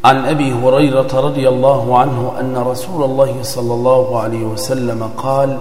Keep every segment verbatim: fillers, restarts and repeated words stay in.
عن أبي هريرة رضي الله عنه أن رسول الله صلى الله عليه وسلم قال: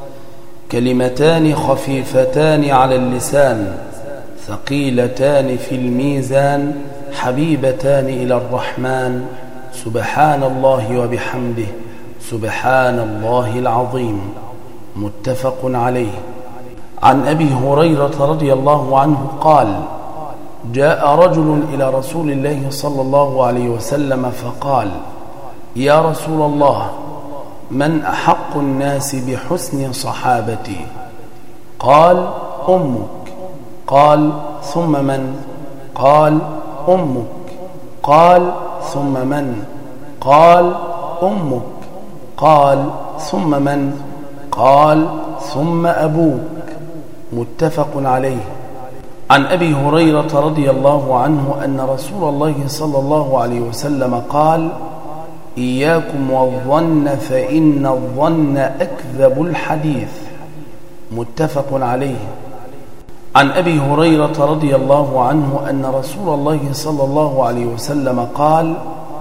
كلمتان خفيفتان على اللسان ثقيلتان في الميزان حبيبتان إلى الرحمن سبحان الله وبحمده سبحان الله العظيم. متفق عليه. عن أبي هريرة رضي الله عنه قال: جاء رجل إلى رسول الله صلى الله عليه وسلم فقال: يا رسول الله، من أحق الناس بحسن صحابتي؟ قال: أمك. قال: ثم من؟ قال: أمك. قال: ثم من؟ قال: أمك. قال: ثم من؟ قال: ثم أبوك. متفق عليه. عن أبي هريرة رضي الله عنه أن رسول الله صلى الله عليه وسلم قال: إياكم والظن فإن الظن أكذب الحديث. متفق عليه. عن أبي هريرة رضي الله عنه أن رسول الله صلى الله عليه وسلم قال: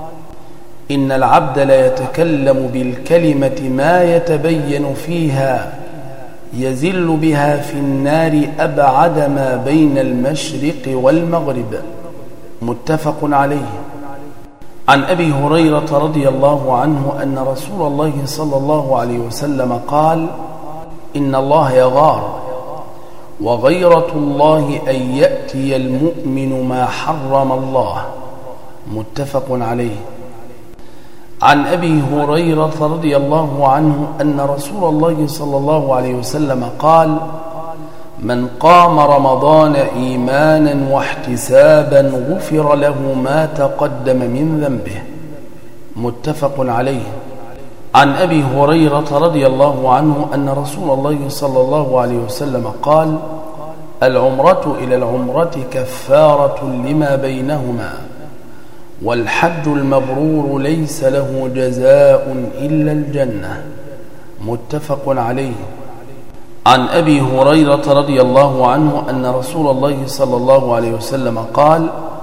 إن العبد لا يتكلم بالكلمة ما يتبين فيها يزل بها في النار أبعد ما بين المشرق والمغرب. متفق عليه. عن أبي هريرة رضي الله عنه أن رسول الله صلى الله عليه وسلم قال: إن الله يغار، وغيرة الله أن يأتي المؤمن ما حرم الله. متفق عليه. عن أبي هريرة رضي الله عنه أن رسول الله صلى الله عليه وسلم قال: من قام رمضان إيمانا واحتسابا غفر له ما تقدم من ذنبه. متفق عليه. عن أبي هريرة رضي الله عنه أن رسول الله صلى الله عليه وسلم قال: العمرة إلى العمرة كفارة لما بينهما، والحج المبرور ليس له جزاء إلا الجنة. متفق عليه. عن أبي هريرة رضي الله عنه أن رسول الله صلى الله عليه وسلم قال: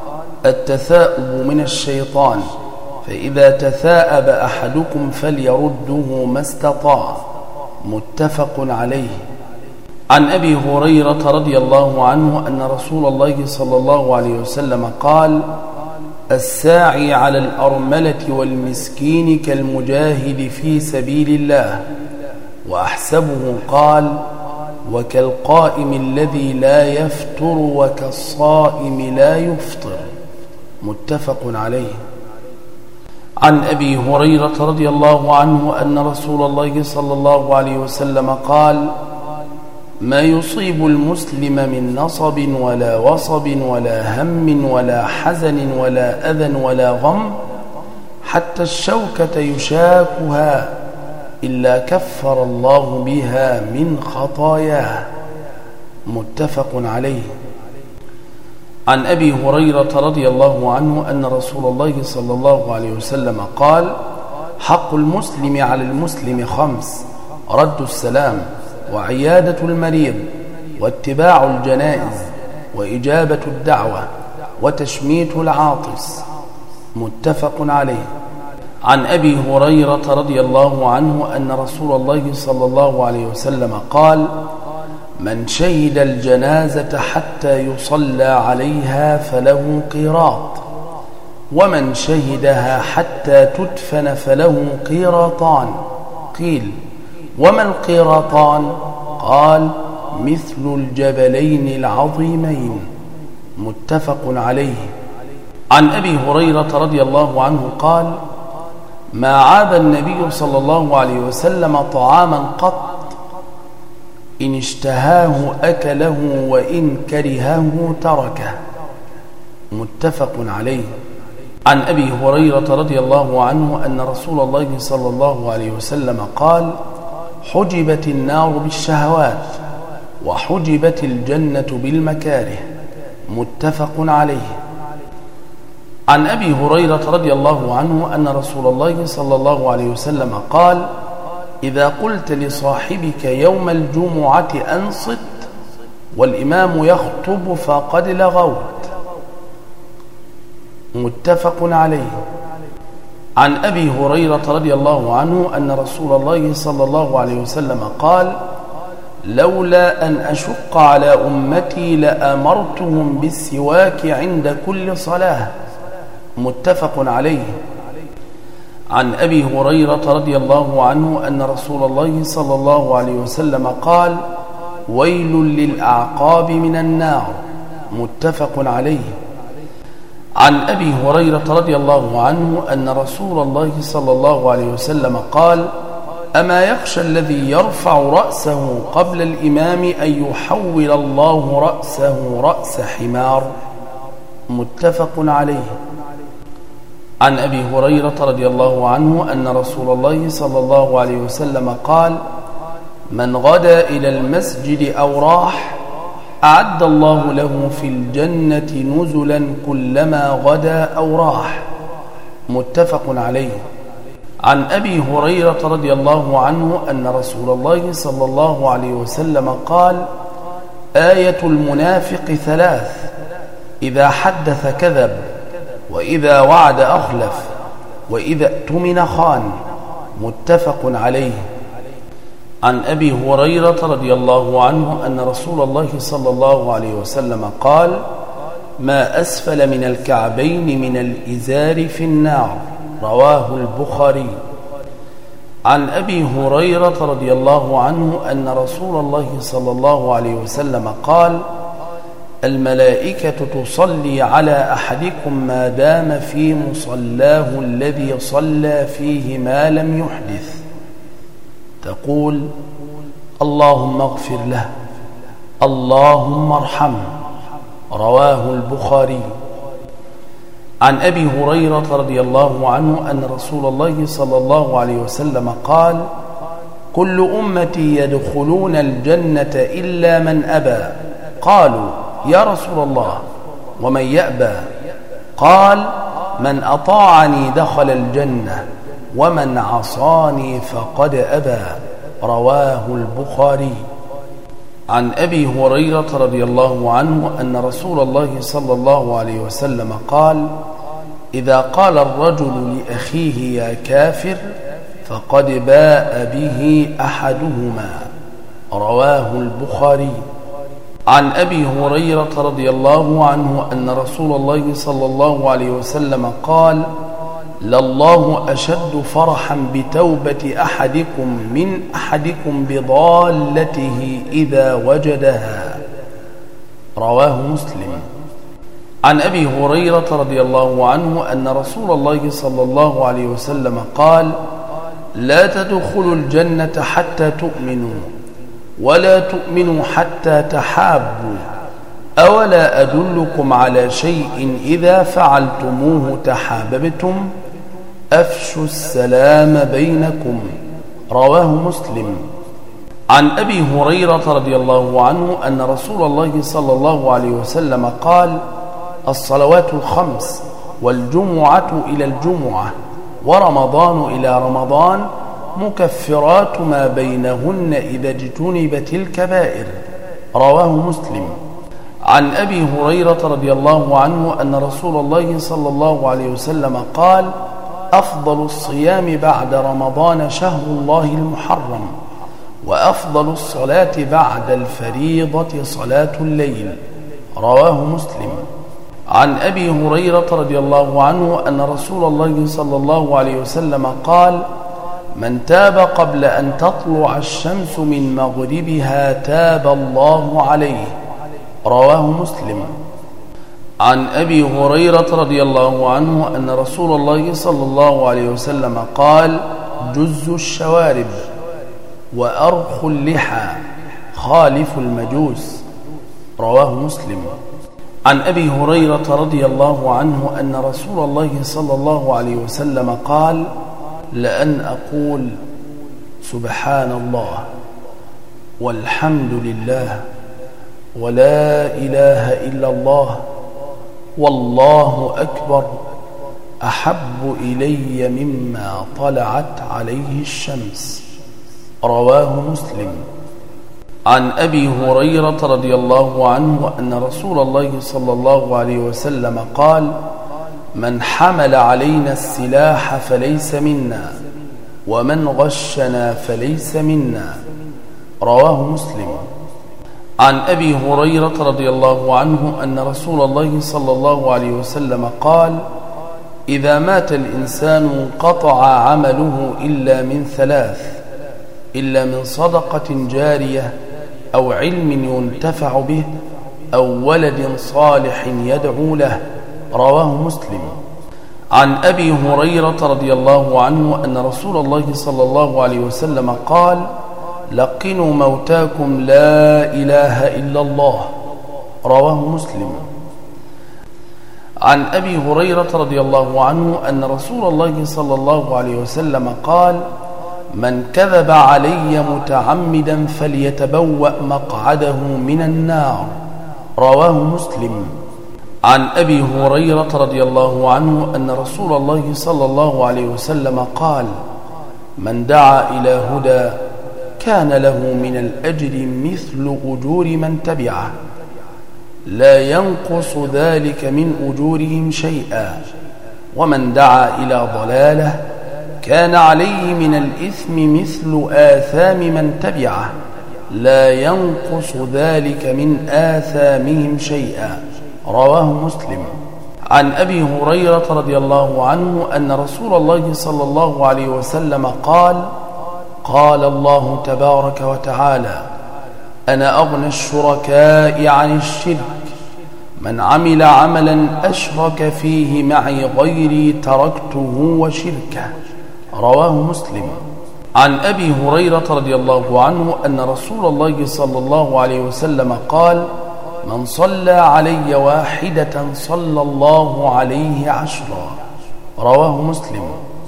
التثاؤب من الشيطان، فإذا تثاءب أحدكم فليرده ما استطاع. متفق عليه. عن أبي هريرة رضي الله عنه أن رسول الله صلى الله عليه وسلم قال: الساعي على الأرملة والمسكين كالمجاهد في سبيل الله. وأحسبه قال: وكالقائم الذي لا يفتر وكالصائم لا يفطر. متفق عليه. عن أبي هريرة رضي الله عنه أن رسول الله صلى الله عليه وسلم قال: ما يصيب المسلم من نصب ولا وصب ولا هم ولا حزن ولا أذى ولا غم حتى الشوكة يشاكها إلا كفر الله بها من خطاياه. متفق عليه. عن أبي هريرة رضي الله عنه أن رسول الله صلى الله عليه وسلم قال: حق المسلم على المسلم خمس: رد السلام، وعيادة المريض، واتباع الجنائز، وإجابة الدعوة، وتشميت العاطس. متفق عليه. عن أبي هريرة رضي الله عنه أن رسول الله صلى الله عليه وسلم قال: من شهد الجنازة حتى يصلى عليها فله قيراط، ومن شهدها حتى تدفن فله قيراطان. قيل: وما القيراطان؟ قال: مثل الجبلين العظيمين. متفق عليه. عن أبي هريرة رضي الله عنه قال: ما عاب النبي صلى الله عليه وسلم طعاما قط، إن اشتهاه أكله وإن كرهه تركه. متفق عليه. عن أبي هريرة رضي الله عنه أن رسول الله صلى الله عليه وسلم قال: حجبت النار بالشهوات، وحجبت الجنة بالمكاره. متفق عليه. عن أبي هريرة رضي الله عنه أن رسول الله صلى الله عليه وسلم قال: إذا قلت لصاحبك يوم الجمعة أنصت والإمام يخطب فقد لغوت. متفق عليه. عن أبي هريرة رضي الله عنه أن رسول الله صلى الله عليه وسلم قال: لولا أن أشق على أمتي لأمرتهم بالسواك عند كل صلاة. متفق عليه. عن أبي هريرة رضي الله عنه أن رسول الله صلى الله عليه وسلم قال: ويل للأعقاب من النار. متفق عليه. عن أبي هريرة رضي الله عنه أن رسول الله صلى الله عليه وسلم قال: أما يخشى الذي يرفع رأسه قبل الإمام أن يحول الله رأسه رأس حمار. متفق عليه. عن أبي هريرة رضي الله عنه أن رسول الله صلى الله عليه وسلم قال: من غدا إلى المسجد أو راح أعد الله له في الجنة نزلا كلما غدا أو راح. متفق عليه. عن أبي هريرة رضي الله عنه أن رسول الله صلى الله عليه وسلم قال: آية المنافق ثلاث: إذا حدث كذب، وإذا وعد أخلف، وإذا اؤتمن خان. متفق عليه. عن أبي هريرة رضي الله عنه أن رسول الله صلى الله عليه وسلم قال: ما أسفل من الكعبين من الإزار في النار. رواه البخاري. عن أبي هريرة رضي الله عنه أن رسول الله صلى الله عليه وسلم قال: الملائكة تصلي على أحدكم ما دام في مصلاه الذي صلى فيه ما لم يحدث، تقول: اللهم اغفر له، اللهم ارحمه. رواه البخاري. عن أبي هريرة رضي الله عنه أن رسول الله صلى الله عليه وسلم قال: كل أمتي يدخلون الجنة إلا من أبى. قالوا: يا رسول الله ومن يأبى؟ قال: من أطاعني دخل الجنة، ومن عصاني فقد أبى. رواه البخاري. عن أبي هريرة رضي الله عنه أن رسول الله صلى الله عليه وسلم قال: إذا قال الرجل لأخيه يا كافر فقد باء به أحدهما. رواه البخاري. عن أبي هريرة رضي الله عنه أن رسول الله صلى الله عليه وسلم قال: لله أشد فرحا بتوبة أحدكم من أحدكم بضالته إذا وجدها. رواه مسلم. عن أبي هريرة رضي الله عنه أن رسول الله صلى الله عليه وسلم قال: لا تدخلوا الجنة حتى تؤمنوا، ولا تؤمنوا حتى تحابوا. أولا أدلكم على شيء إذا فعلتموه تحاببتم؟ أفشوا السلام بينكم. رواه مسلم. عن أبي هريرة رضي الله عنه أن رسول الله صلى الله عليه وسلم قال: الصلوات الخمس، والجمعة إلى الجمعة، ورمضان إلى رمضان، مكفرات ما بينهن إذا اجتنبت الكبائر. رواه مسلم. عن أبي هريرة رضي الله عنه أن رسول الله صلى الله عليه وسلم قال: أفضل الصيام بعد رمضان شهر الله المحرم، وأفضل الصلاة بعد الفريضة صلاة الليل. رواه مسلم. عن أبي هريرة رضي الله عنه أن رسول الله صلى الله عليه وسلم قال: من تاب قبل أن تطلع الشمس من مغربها تاب الله عليه. رواه مسلم. عن أبي هريرة رضي الله عنه أن رسول الله صلى الله عليه وسلم قال: جز الشوارب، وأرخ اللحى، خالف المجوس. رواه مسلم. عن أبي هريرة رضي الله عنه أن رسول الله صلى الله عليه وسلم قال: لأن أقول سبحان الله والحمد لله ولا إله إلا الله والله أكبر أحب إلي مما طلعت عليه الشمس. رواه مسلم. عن أبي هريرة رضي الله عنه أن رسول الله صلى الله عليه وسلم قال: من حمل علينا السلاح فليس منا ومن غشنا فليس منا. رواه مسلم. عن أبي هريرة رضي الله عنه أن رسول الله صلى الله عليه وسلم قال: إذا مات الإنسان انقطع عمله إلا من ثلاث، إلا من صدقة جارية أو علم ينتفع به أو ولد صالح يدعو له. رواه مسلم. عن أبي هريرة رضي الله عنه أن رسول الله صلى الله عليه وسلم قال: لقنوا موتاكم لا إله إلا الله. رواه مسلم. عن أبي هريرة رضي الله عنه أن رسول الله صلى الله عليه وسلم قال: من كذب علي متعمدا فليتبوأ مقعده من النار. رواه مسلم. عن أبي هريرة رضي الله عنه أن رسول الله صلى الله عليه وسلم قال: من دعا إلى هدى كان له من الأجر مثل أجور من تبعه لا ينقص ذلك من أجورهم شيئا، ومن دعا إلى ضلاله كان عليه من الإثم مثل آثام من تبعه لا ينقص ذلك من آثامهم شيئا. رواه مسلم. عن أبي هريرة رضي الله عنه أن رسول الله صلى الله عليه وسلم قال: قال الله تبارك وتعالى: أنا أغنى الشركاء عن الشرك، من عمل عملا أشرك فيه معي غيري تركته وشركه. رواه مسلم. عن أبي هريرة رضي الله عنه أن رسول الله صلى الله عليه وسلم قال: من صلى علي واحدة صلى الله عليه عشرا. رواه مسلم.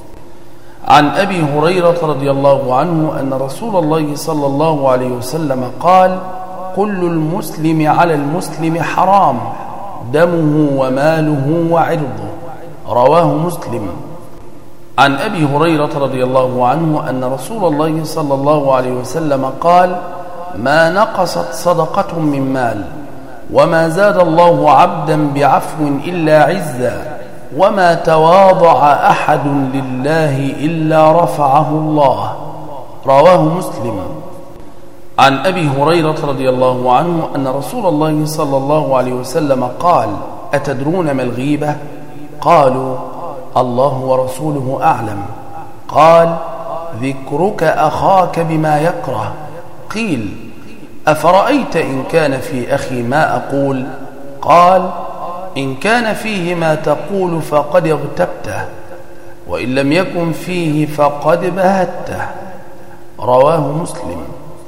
عن أبي هريرة رضي الله عنه أن رسول الله صلى الله عليه وسلم قال: كل المسلم على المسلم حرام، دمه وماله وعرضه. رواه مسلم. عن أبي هريرة رضي الله عنه أن رسول الله صلى الله عليه وسلم قال: ما نقصت صدقة من مال، وما زاد الله عبدا بعفو إلا عزا، وما تواضع أحد لله إلا رفعه الله. رواه مسلم. عن أبي هريرة رضي الله عنه أن رسول الله صلى الله عليه وسلم قال: أتدرون ما الغيبة؟ قالوا: الله ورسوله أعلم. قال: ذكرك أخاك بما يكره. قيل: أفرأيت إن كان في أخي ما أقول؟ قال: إن كان فيه ما تقول فقد اغتبته، وإن لم يكن فيه فقد بهته. رواه مسلم.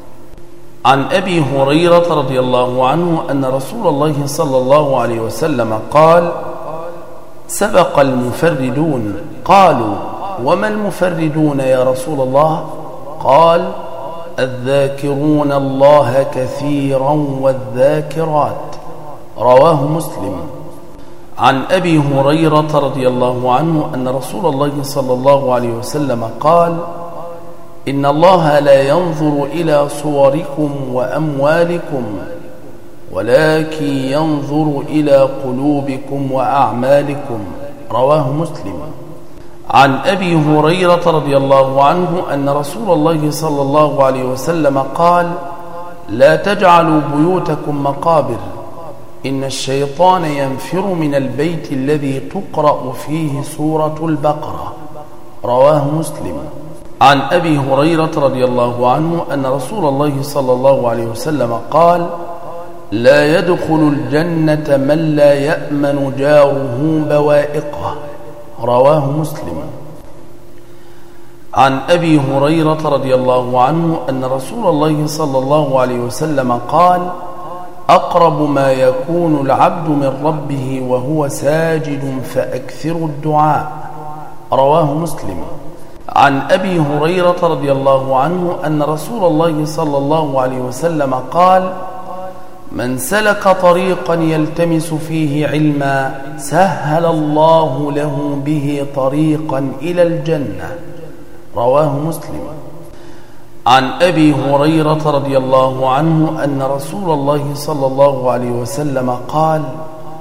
عن أبي هريرة رضي الله عنه أن رسول الله صلى الله عليه وسلم قال: سبق المفردون. قالوا: وما المفردون يا رسول الله؟ قال: الذاكرون الله كثيرا والذاكرات. رواه مسلم. عن أبي هريرة رضي الله عنه أن رسول الله صلى الله عليه وسلم قال: إن الله لا ينظر إلى صوركم وأموالكم، ولكن ينظر إلى قلوبكم وأعمالكم. رواه مسلم. عن أبي هريرة رضي الله عنه أن رسول الله صلى الله عليه وسلم قال: لا تجعلوا بيوتكم مقابر، إن الشيطان ينفر من البيت الذي تقرأ فيه سورة البقرة. رواه مسلم. عن أبي هريرة رضي الله عنه أن رسول الله صلى الله عليه وسلم قال: لا يدخل الجنة من لا يأمن جاره بوائقه. رواه مسلم. عن أبي هريرة رضي الله عنه أن رسول الله صلى الله عليه وسلم قال: أقرب ما يكون العبد من ربه وهو ساجد فأكثروا الدعاء. رواه مسلم. عن أبي هريرة رضي الله عنه أن رسول الله صلى الله عليه وسلم قال: من سلك طريقا يلتمس فيه علما سهل الله له به طريقا إلى الجنة. رواه مسلم. عن أبي هريرة رضي الله عنه أن رسول الله صلى الله عليه وسلم قال: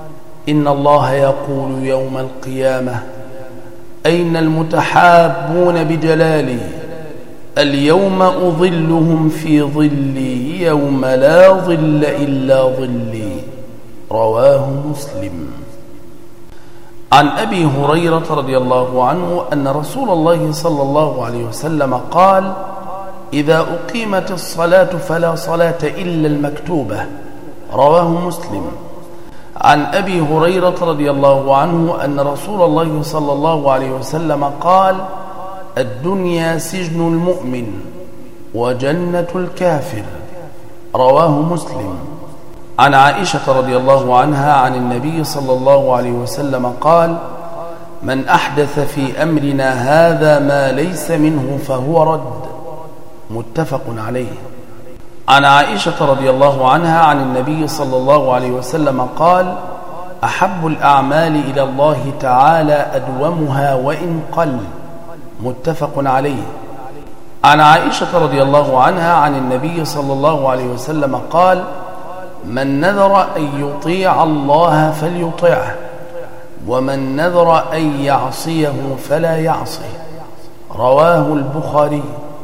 إن الله يقول يوم القيامة: أين المتحابون بجلالي؟ اليوم أظلهم في ظلي يوم لا ظل إلا ظلي. رواه مسلم. عن أبي هريرة رضي الله عنه أن رسول الله صلى الله عليه وسلم قال: إذا أقيمت الصلاة فلا صلاة إلا المكتوبة. رواه مسلم. عن أبي هريرة رضي الله عنه أن رسول الله صلى الله عليه وسلم قال: الدنيا سجن المؤمن وجنة الكافر. رواه مسلم. عن عائشة رضي الله عنها عن النبي صلى الله عليه وسلم قال: من أحدث في أمرنا هذا ما ليس منه فهو رد. متفق عليه. عن عائشة رضي الله عنها عن النبي صلى الله عليه وسلم قال: أحب الأعمال إلى الله تعالى أدومها وإن قل. متفق عليه. عن عائشة رضي الله عنها عن النبي صلى الله عليه وسلم قال: من نذر أن يطيع الله فليطيعه، ومن نذر أن يعصيه فلا يعصيه. رواه البخاري.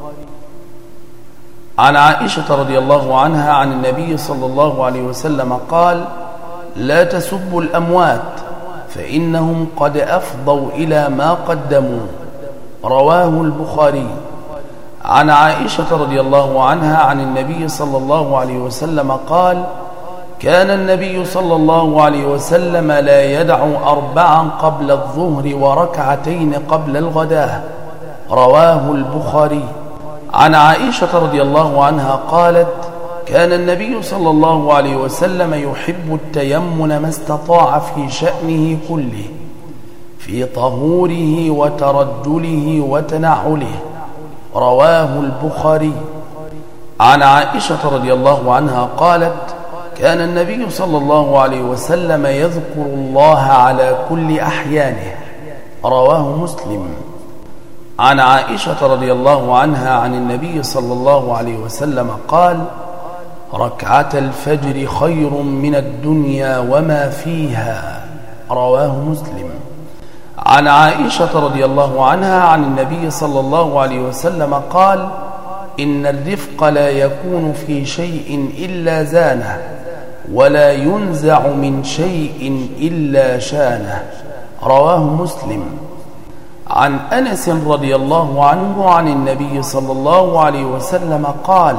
عن عائشة رضي الله عنها عن النبي صلى الله عليه وسلم قال: لا تسبوا الأموات فإنهم قد أفضوا إلى ما قدموا. رواه البخاري. عن عائشة رضي الله عنها عن النبي صلى الله عليه وسلم قال: كان النبي صلى الله عليه وسلم لا يدع أربعا قبل الظهر وركعتين قبل الغداة. رواه البخاري. عن عائشة رضي الله عنها قالت: كان النبي صلى الله عليه وسلم يحب التيمن ما استطاع في شأنه كله، في طهوره وترجله وتنعله. رواه البخاري. عن عائشة رضي الله عنها قالت: كان النبي صلى الله عليه وسلم يذكر الله على كل أحيانه. رواه مسلم. عن عائشة رضي الله عنها عن النبي صلى الله عليه وسلم قال: ركعة الفجر خير من الدنيا وما فيها. رواه مسلم. عن عائشة رضي الله عنها عن النبي صلى الله عليه وسلم قال: إن الرفق لا يكون في شيء إلا زانه، ولا ينزع من شيء إلا شانه. رواه مسلم. عن أنس رضي الله عنه عن النبي صلى الله عليه وسلم قال: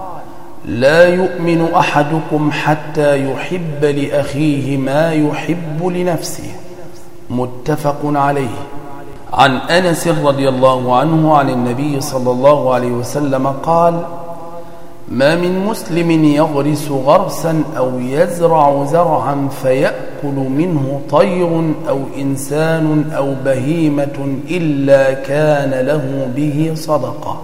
لا يؤمن أحدكم حتى يحب لأخيه ما يحب لنفسه. متفق عليه. عن أنس رضي الله عنه عن النبي صلى الله عليه وسلم قال: ما من مسلم يغرس غرسا أو يزرع زرعا فيأكل منه طير أو إنسان أو بهيمة إلا كان له به صدقة.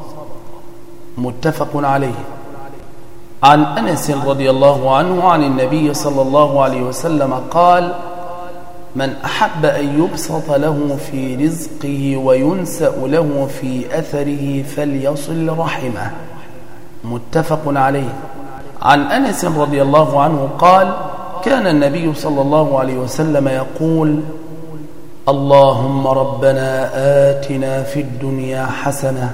متفق عليه. عن أنس رضي الله عنه عن النبي صلى الله عليه وسلم قال: من أحب أن يبسط له في رزقه وينسأ له في أثره فليصل رحمه. متفق عليه. عن أنس رضي الله عنه قال: كان النبي صلى الله عليه وسلم يقول: اللهم ربنا آتنا في الدنيا حسنة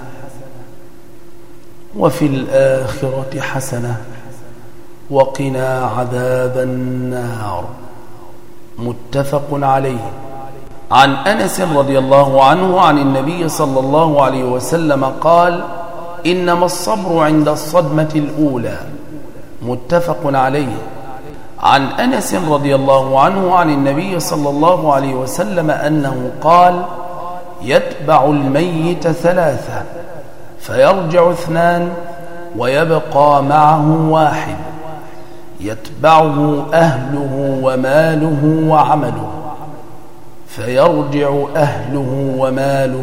وفي الآخرة حسنة وقنا عذاب النار. متفق عليه. عن أنس رضي الله عنه عن النبي صلى الله عليه وسلم قال: إنما الصبر عند الصدمة الأولى. متفق عليه. عن أنس رضي الله عنه عن النبي صلى الله عليه وسلم أنه قال: يتبع الميت ثلاثة فيرجع اثنان ويبقى معه واحد، يتبعه أهله وماله وعمله، فيرجع أهله وماله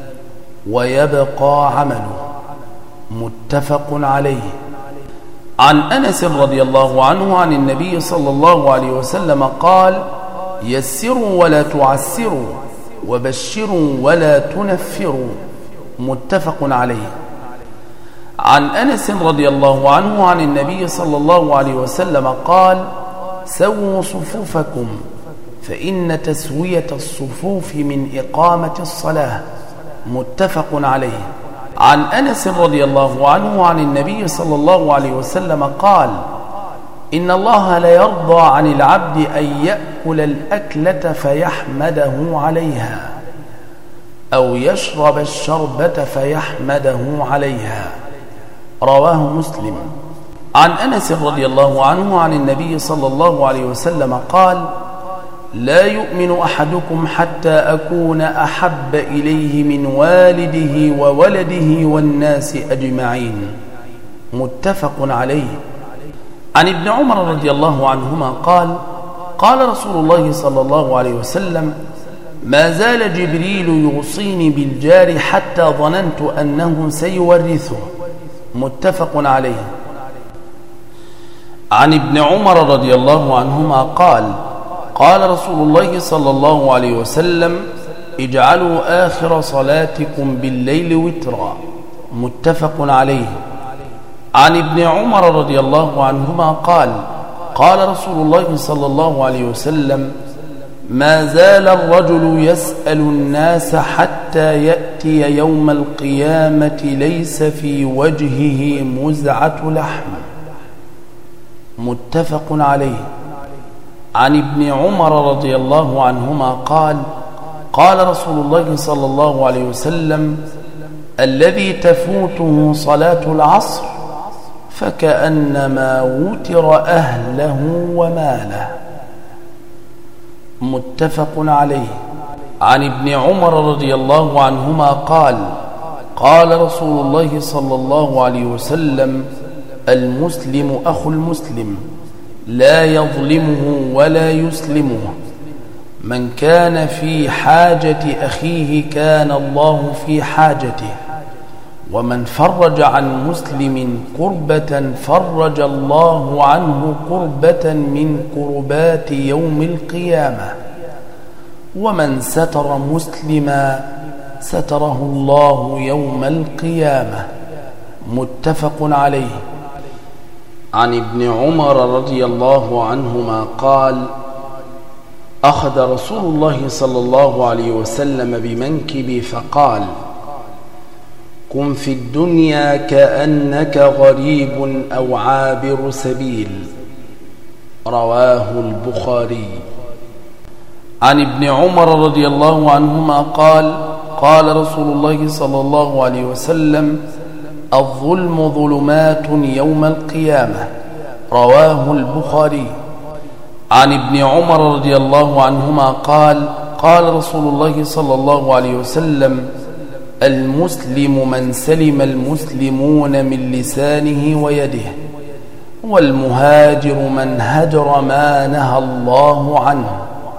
ويبقى عمله. متفق عليه. عن أنس رضي الله عنه عن النبي صلى الله عليه وسلم قال: يسروا ولا تعسروا وبشروا ولا تنفروا. متفق عليه. عن أنس رضي الله عنه عن النبي صلى الله عليه وسلم قال: سووا صفوفكم فإن تسوية الصفوف من إقامة الصلاة. متفق عليه. عن أنس رضي الله عنه عن النبي صلى الله عليه وسلم قال: إن الله لا يرضى عن العبد أن يأكل الأكلة فيحمده عليها، أو يشرب الشربة فيحمده عليها. رواه مسلم. عن أنس رضي الله عنه عن النبي صلى الله عليه وسلم قال: لا يؤمن أحدكم حتى أكون أحب إليه من والده وولده والناس أجمعين. متفق عليه. عن ابن عمر رضي الله عنهما قال: قال رسول الله صلى الله عليه وسلم: ما زال جبريل يوصيني بالجار حتى ظننت أنه سيورثه. متفق عليه. عن ابن عمر رضي الله عنهما قال: قال رسول الله صلى الله عليه وسلم: اجعلوا آخر صلاتكم بالليل وترا. متفق عليه. عن ابن عمر رضي الله عنهما قال: قال رسول الله صلى الله عليه وسلم: ما زال الرجل يسأل الناس حتى يأتي يوم القيامة ليس في وجهه مزعة لحم. متفق عليه. عن ابن عمر رضي الله عنهما قال: قال رسول الله صلى الله عليه وسلم: الذي تفوته صلاة العصر فكأنما وتر أهله وماله. متفق عليه. عن ابن عمر رضي الله عنهما قال: قال رسول الله صلى الله عليه وسلم: المسلم أخو المسلم لا يظلمه ولا يسلمه، من كان في حاجة أخيه كان الله في حاجته، ومن فرج عن مسلم كربة فرج الله عنه كربة من كربات يوم القيامة، ومن ستر مسلما ستره الله يوم القيامة. متفق عليه. عن ابن عمر رضي الله عنهما قال: أخذ رسول الله صلى الله عليه وسلم بمنكبي فقال: كن في الدنيا كأنك غريب أو عابر سبيل. رواه البخاري. عن ابن عمر رضي الله عنهما قال: قال رسول الله صلى الله عليه وسلم: الظلم ظلمات يوم القيامة. رواه البخاري. عن ابن عمر رضي الله عنهما قال: قال رسول الله صلى الله عليه وسلم: المسلم من سلم المسلمون من لسانه ويده، والمهاجر من هجر ما نهى الله عنه.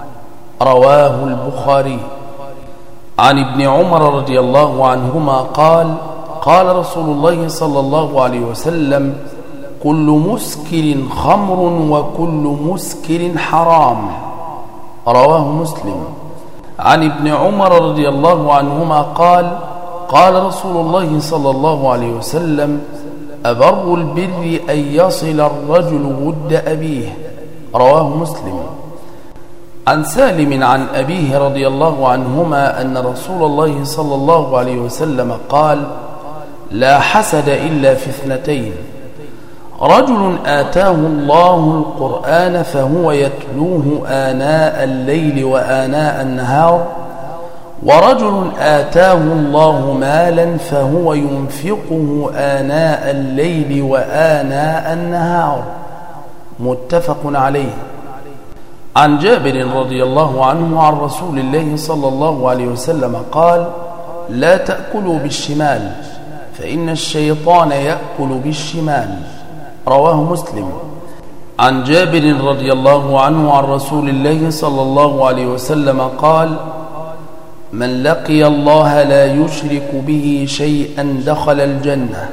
رواه البخاري. عن ابن عمر رضي الله عنهما قال: قال رسول الله صلى الله عليه وسلم: كل مسكر خمر وكل مسكر حرام. رواه مسلم. عن ابن عمر رضي الله عنهما قال: قال رسول الله صلى الله عليه وسلم: أبر البر أن يصل الرجل ود أبيه. رواه مسلم. عن سالم عن أبيه رضي الله عنهما أن رسول الله صلى الله عليه وسلم قال: لا حسد إلا في اثنتين: رجل آتاه الله القرآن فهو يتلوه آناء الليل وآناء النهار، ورجل آتاه الله مالا فهو ينفقه آناء الليل وآناء النهار. متفق عليه. عن جابر رضي الله عنه عن رسول الله صلى الله عليه وسلم قال: لا تأكلوا بالشمال فإن الشيطان يأكل بالشمال. رواه مسلم. عن جابر رضي الله عنه عن رسول الله صلى الله عليه وسلم قال: من لقي الله لا يشرك به شيئا دخل الجنة،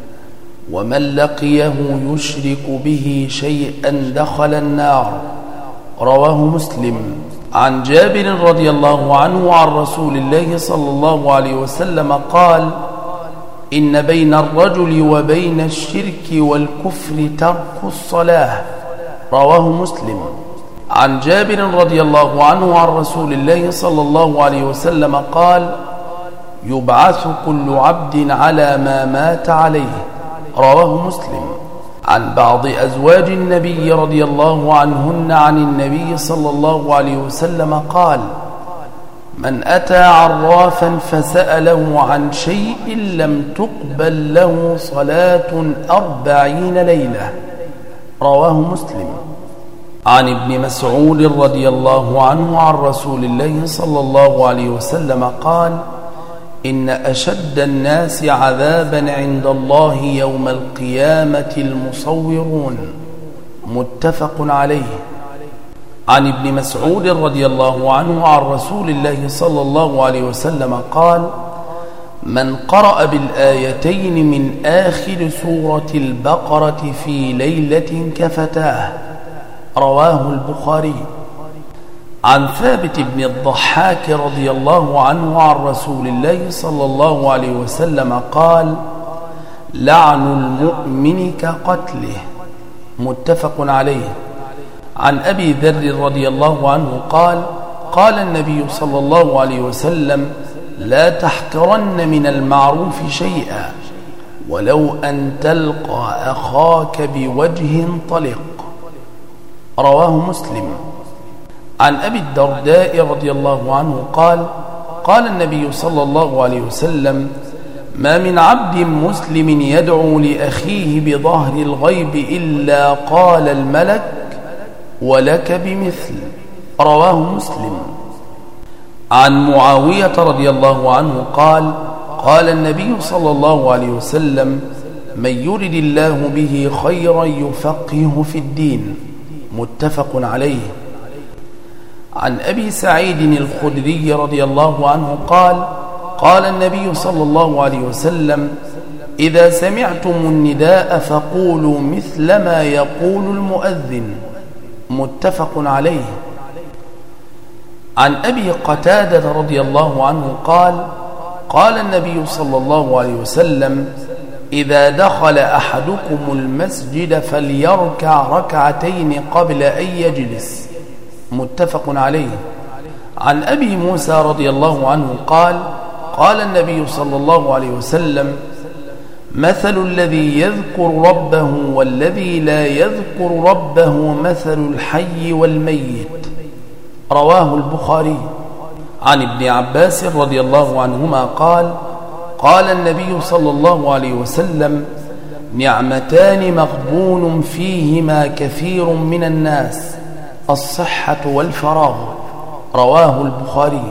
ومن لقيه يشرك به شيئا دخل النار. رواه مسلم. عن جابر رضي الله عنه عن رسول الله صلى الله عليه وسلم قال: إن بين الرجل وبين الشرك والكفر ترك الصلاة. رواه مسلم. عن جابر رضي الله عنه عن رسول الله صلى الله عليه وسلم قال: يبعث كل عبد على ما مات عليه. رواه مسلم. عن بعض أزواج النبي رضي الله عنهن عن النبي صلى الله عليه وسلم قال: من أتى عرافا فسأله عن شيء لم تقبل له صلاة أربعين ليلة. رواه مسلم. عن ابن مسعود رضي الله عنه عن رسول الله صلى الله عليه وسلم قال: إن أشد الناس عذابا عند الله يوم القيامة المصورون. متفق عليه. عن ابن مسعود رضي الله عنه عن رسول الله صلى الله عليه وسلم قال: من قرأ بالآيتين من آخر سورة البقرة في ليلة كفتاه. رواه البخاري. عن ثابت بن الضحاك رضي الله عنه عن رسول الله صلى الله عليه وسلم قال: لعن المؤمن كقتله. متفق عليه. عن أبي ذر رضي الله عنه قال: قال النبي صلى الله عليه وسلم: لا تحقرن من المعروف شيئا ولو أن تلقى أخاك بوجه طلق. رواه مسلم. عن أبي الدرداء رضي الله عنه قال: قال النبي صلى الله عليه وسلم: ما من عبد مسلم يدعو لأخيه بظهر الغيب إلا قال الملك: ولك بمثل. رواه مسلم. عن معاوية رضي الله عنه قال: قال النبي صلى الله عليه وسلم: من يرد الله به خيرا يفقهه في الدين. متفق عليه. عن أبي سعيد الخدري رضي الله عنه قال: قال النبي صلى الله عليه وسلم: إذا سمعتم النداء فقولوا مثل ما يقول المؤذن. متفق عليه. عن أبي قتادة رضي الله عنه قال: قال النبي صلى الله عليه وسلم: إذا دخل أحدكم المسجد فليركع ركعتين قبل أن يجلس. متفق عليه. عن أبي موسى رضي الله عنه قال: قال النبي صلى الله عليه وسلم: مثل الذي يذكر ربه والذي لا يذكر ربه مثل الحي والميت. رواه البخاري. عن ابن عباس رضي الله عنهما قال: قال النبي صلى الله عليه وسلم: نعمتان مغبون فيهما كثير من الناس، الصحة والفراغ. رواه البخاري.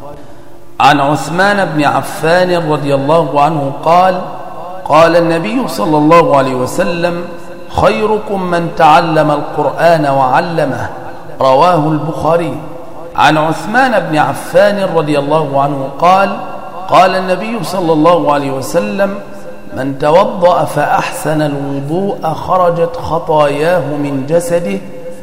عن عثمان بن عفان رضي الله عنه قال: قال النبي صلى الله عليه وسلم: خيركم من تعلم القرآن وعلمه. رواه البخاري. عن عثمان بن عفان رضي الله عنه قال: قال النبي صلى الله عليه وسلم: من توضأ فأحسن الوضوء خرجت خطاياه من جسده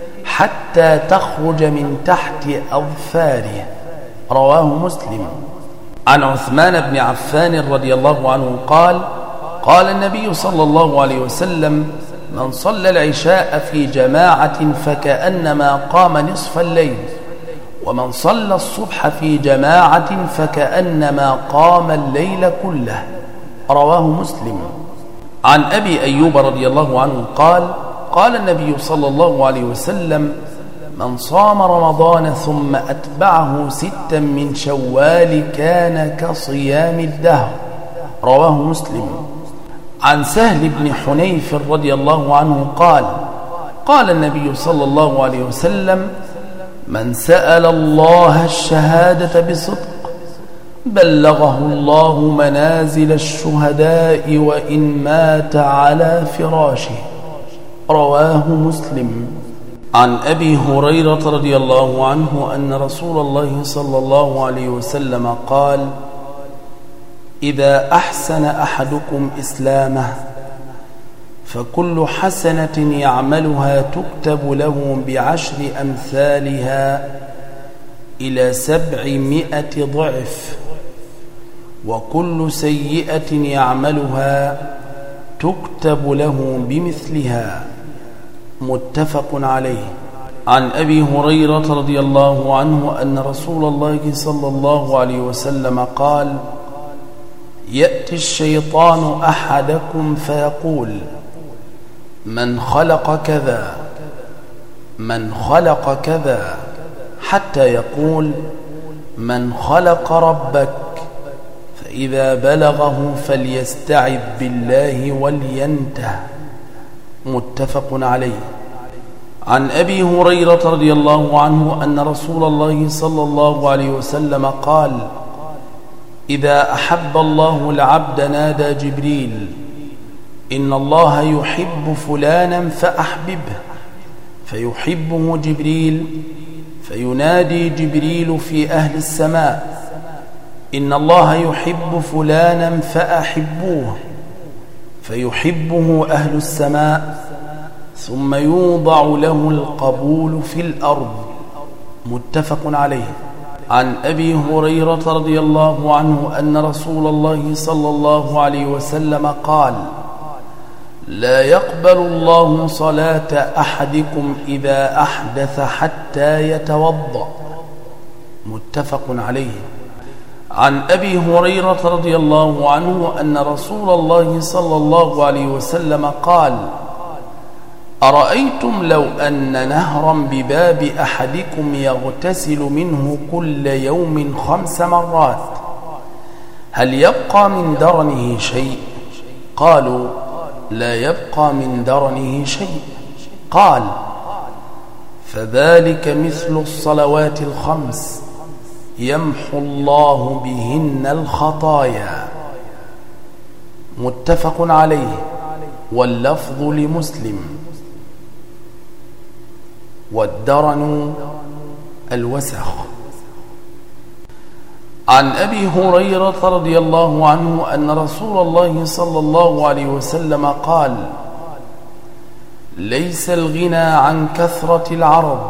حتى تخرج من تحت أظفاره. رواه مسلم. عن عثمان بن عفان رضي الله عنه قال: قال النبي صلى الله عليه وسلم: من صلى العشاء في جماعة فكأنما قام نصف الليل، ومن صلى الصبح في جماعة فكأنما قام الليل كله. رواه مسلم. عن أبي أيوب رضي الله عنه قال: قال النبي صلى الله عليه وسلم: من صام رمضان ثم أتبعه ستا من شوال كان كصيام الدهر. رواه مسلم. عن سهل بن حنيف رضي الله عنه قال: قال النبي صلى الله عليه وسلم: من سأل الله الشهادة بصدق بلغه الله منازل الشهداء وإن مات على فراشه. رواه مسلم. عن أبي هريرة رضي الله عنه أن رسول الله صلى الله عليه وسلم قال: إذا أحسن أحدكم إسلامه فكل حسنة يعملها تكتب له بعشر أمثالها إلى سبعمائة ضعف، وكل سيئة يعملها تكتب له بمثلها. متفق عليه. عن أبي هريرة رضي الله عنه أن رسول الله صلى الله عليه وسلم قال: يأتي الشيطان أحدكم فيقول: من خلق كذا من خلق كذا، حتى يقول: من خلق ربك؟ فإذا بلغه فليستعذ بالله ولينته. متفق عليه. عن أبي هريرة رضي الله عنه أن رسول الله صلى الله عليه وسلم قال: إذا أحب الله العبد نادى جبريل: إن الله يحب فلانا فأحببه، فيحبه جبريل، فينادي جبريل في أهل السماء: إن الله يحب فلانا فأحبوه، فيحبه أهل السماء، ثم يوضع له القبول في الأرض. متفق عليه. عن أبي هريرة رضي الله عنه أن رسول الله صلى الله عليه وسلم قال: لا يقبل الله صلاة أحدكم إذا أحدث حتى يتوضأ. متفق عليه. عن أبي هريرة رضي الله عنه أن رسول الله صلى الله عليه وسلم قال: أرأيتم لو أن نهرا بباب أحدكم يغتسل منه كل يوم خمس مرات، هل يبقى من درنه شيء؟ قالوا: لا يبقى من درنه شيء. قال: فذلك مثل الصلوات الخمس يمحو الله بهن الخطايا. متفق عليه، واللفظ لمسلم. والدرن الوسخ. عن أبي هريرة رضي الله عنه أن رسول الله صلى الله عليه وسلم قال: ليس الغنى عن كثرة العرض،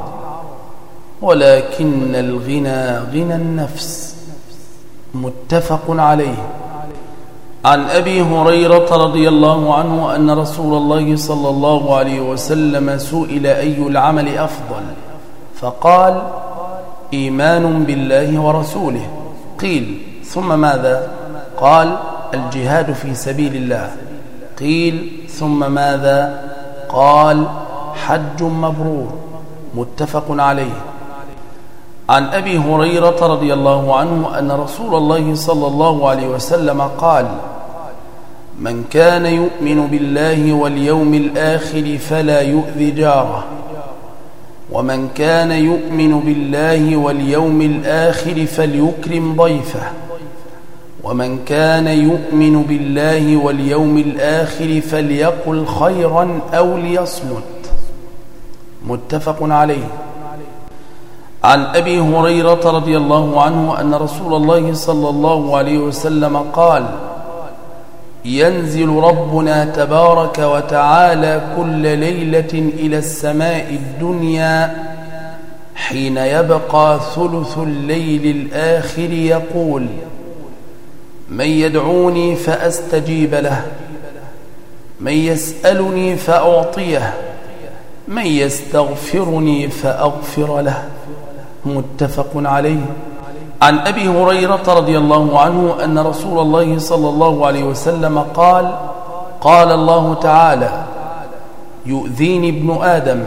ولكن الغنى غنى النفس. متفق عليه. عن أبي هريرة رضي الله عنه أن رسول الله صلى الله عليه وسلم سئل: أي العمل أفضل؟ فقال: إيمان بالله ورسوله. قيل: ثم ماذا؟ قال: الجهاد في سبيل الله. قيل: ثم ماذا؟ قال: حج مبرور. متفق عليه. عن أبي هريرة رضي الله عنه أن رسول الله صلى الله عليه وسلم قال: من كان يؤمن بالله واليوم الآخر فلا يؤذي جاره، ومن كان يؤمن بالله واليوم الآخر فليكرم ضيفه، ومن كان يؤمن بالله واليوم الآخر فليقل خيرا أو ليصمت. متفق عليه. عن أبي هريرة رضي الله عنه أن رسول الله صلى الله عليه وسلم قال: ينزل ربنا تبارك وتعالى كل ليلة إلى السماء الدنيا حين يبقى ثلث الليل الآخر يقول: من يدعوني فأستجيب له، من يسألني فأعطيه، من يستغفرني فأغفر له. متفق عليه. عن أبي هريرة رضي الله عنه أن رسول الله صلى الله عليه وسلم قال: قال الله تعالى: يؤذيني ابن آدم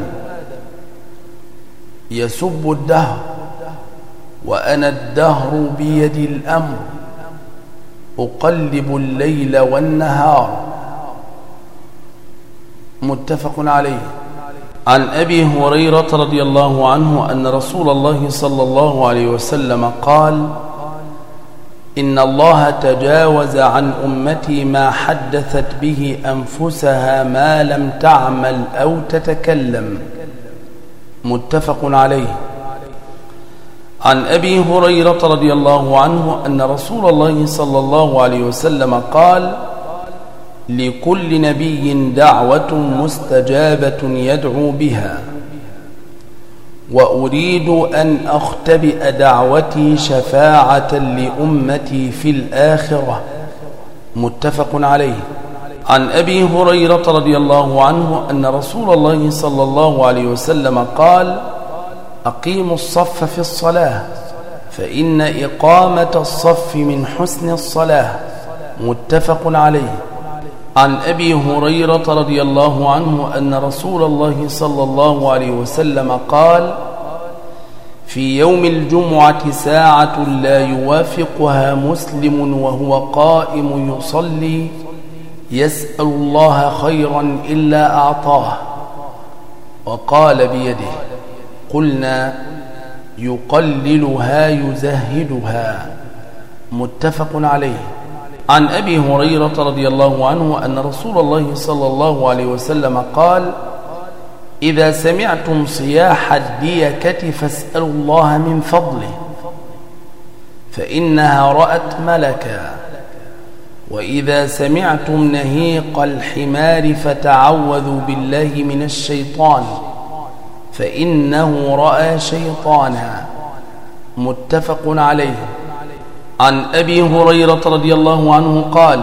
يسب الدهر وأنا الدهر بيدي الأمر أقلب الليل والنهار. متفق عليه. عن أبي هريرة رضي الله عنه أن رسول الله صلى الله عليه وسلم قال: إن الله تجاوز عن أمتي ما حدثت به أنفسها ما لم تعمل أو تتكلم. متفق عليه. عن أبي هريرة رضي الله عنه أن رسول الله صلى الله عليه وسلم قال: لكل نبي دعوة مستجابة يدعو بها، وأريد أن أختبئ دعوتي شفاعة لأمتي في الآخرة. متفق عليه. عن أبي هريرة رضي الله عنه أن رسول الله صلى الله عليه وسلم قال: أقيموا الصف في الصلاة فإن إقامة الصف من حسن الصلاة. متفق عليه. عن أبي هريرة رضي الله عنه أن رسول الله صلى الله عليه وسلم قال: في يوم الجمعة ساعة لا يوافقها مسلم وهو قائم يصلي يسأل الله خيرا إلا أعطاه. وقال بيده. قلنا: يقللها يزهدها. متفق عليه. عن أبي هريرة رضي الله عنه أن رسول الله صلى الله عليه وسلم قال: إذا سمعتم صياح الديكة فاسألوا الله من فضله فإنها رأت ملكا، وإذا سمعتم نهيق الحمار فتعوذوا بالله من الشيطان فإنه رأى شيطانا. متفق عليه. عن أبي هريرة رضي الله عنه قال: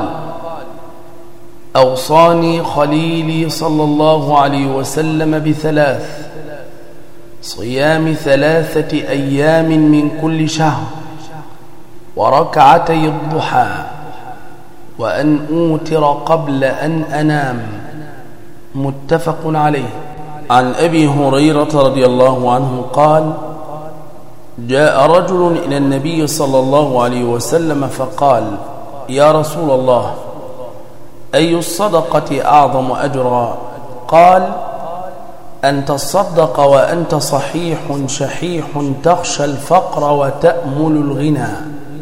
أوصاني خليلي صلى الله عليه وسلم بثلاث: صيام ثلاثة أيام من كل شهر، وركعتي الضحى، وأن أوتر قبل أن أنام. متفق عليه. عن أبي هريرة رضي الله عنه قال: جاء رجل إلى النبي صلى الله عليه وسلم فقال: يا رسول الله، أي الصدقة أعظم أجرا؟ قال: أن تصدق وأنت صحيح شحيح تخشى الفقر وتأمل الغنى،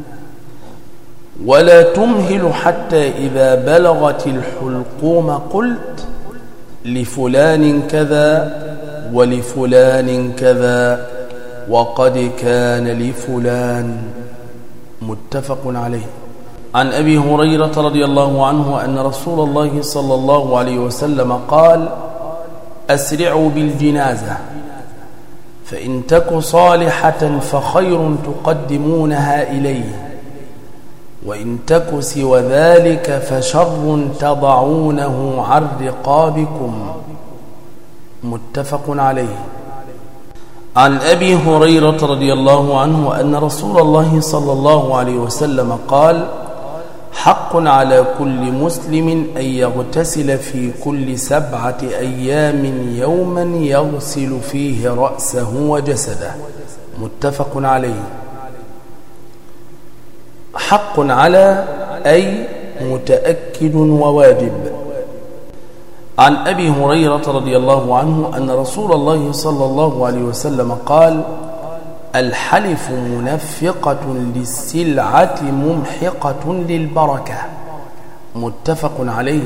ولا تمهل حتى إذا بلغت الحلقوم قلت لفلان كذا ولفلان كذا وقد كان لفلان. متفق عليه. عن أبي هريرة رضي الله عنه أن رسول الله صلى الله عليه وسلم قال: أسرعوا بالجنازة، فإن تك صالحة فخير تقدمونها إليه، وإن تك سوى ذلك فشر تضعونه عن رقابكم. متفق عليه. عن أبي هريرة رضي الله عنه أن رسول الله صلى الله عليه وسلم قال: حق على كل مسلم أن يغتسل في كل سبعة أيام يوما يغسل فيه رأسه وجسده. متفق عليه. حق على أي متأكد وواجب. عن أبي هريرة رضي الله عنه أن رسول الله صلى الله عليه وسلم قال: الحلف منفقة للسلعة ممحقة للبركة. متفق عليه.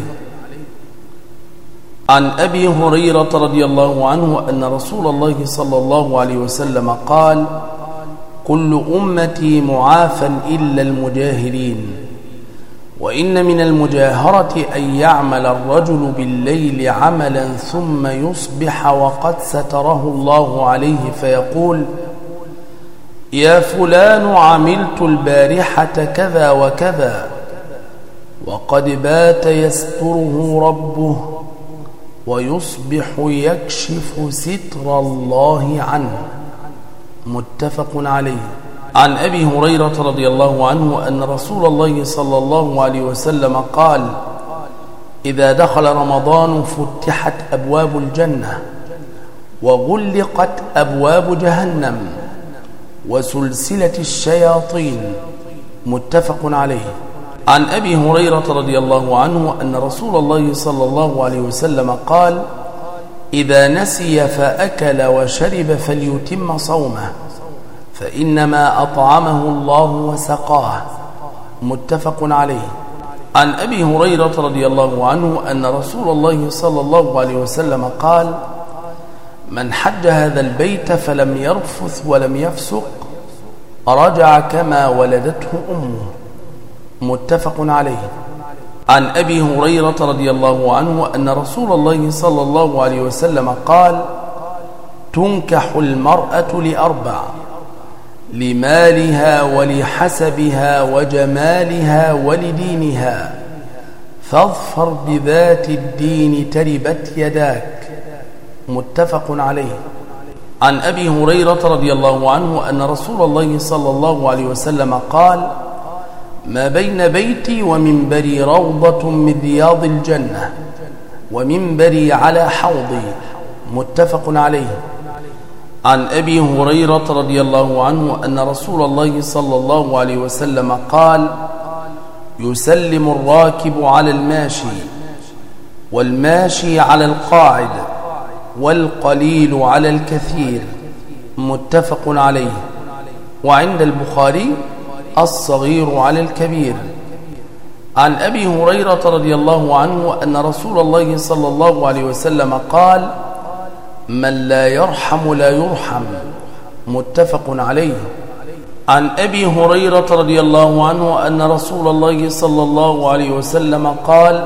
عن أبي هريرة رضي الله عنه أن رسول الله صلى الله عليه وسلم قال: كل أمتي معافى إلا المجاهرين، وإن من المجاهرة أن يعمل الرجل بالليل عملا ثم يصبح وقد ستره الله عليه فيقول: يا فلان عملت البارحة كذا وكذا، وقد بات يستره ربه، ويصبح يكشف ستر الله عنه. متفق عليه. عن أبي هريرة رضي الله عنه أن رسول الله صلى الله عليه وسلم قال: إذا دخل رمضان فتحت أبواب الجنة، وغلقت أبواب جهنم، وسلسلة الشياطين. متفق عليه. عن أبي هريرة رضي الله عنه أن رسول الله صلى الله عليه وسلم قال: إذا نسي فأكل وشرب فليتم صومه، فإنما أطعمه الله وسقاه. متفق عليه. عن أبي هريرة رضي الله عنه أن رسول الله صلى الله عليه وسلم قال: من حج هذا البيت فلم يرفث ولم يفسق رجع كما ولدته أمه. متفق عليه. عن أبي هريرة رضي الله عنه أن رسول الله صلى الله عليه وسلم قال: تنكح المرأة لأربع: لمالها ولحسبها وجمالها ولدينها، فاظفر بذات الدين تربت يداك. متفق عليه. عن أبي هريرة رضي الله عنه أن رسول الله صلى الله عليه وسلم قال: ما بين بيتي ومنبري روضة من رياض الجنة، ومنبري على حوضي. متفق عليه. عن أبي هريرة رضي الله عنه أن رسول الله صلى الله عليه وسلم قال: يسلم الراكب على الماشي، والماشي على القاعد، والقليل على الكثير. متفق عليه. وعند البخاري: الصغير على الكبير. عن أبي هريرة رضي الله عنه أن رسول الله صلى الله عليه وسلم قال: من لا يرحم لا يرحم. متفق عليه. عن أبي هريرة رضي الله عنه أن رسول الله صلى الله عليه وسلم قال: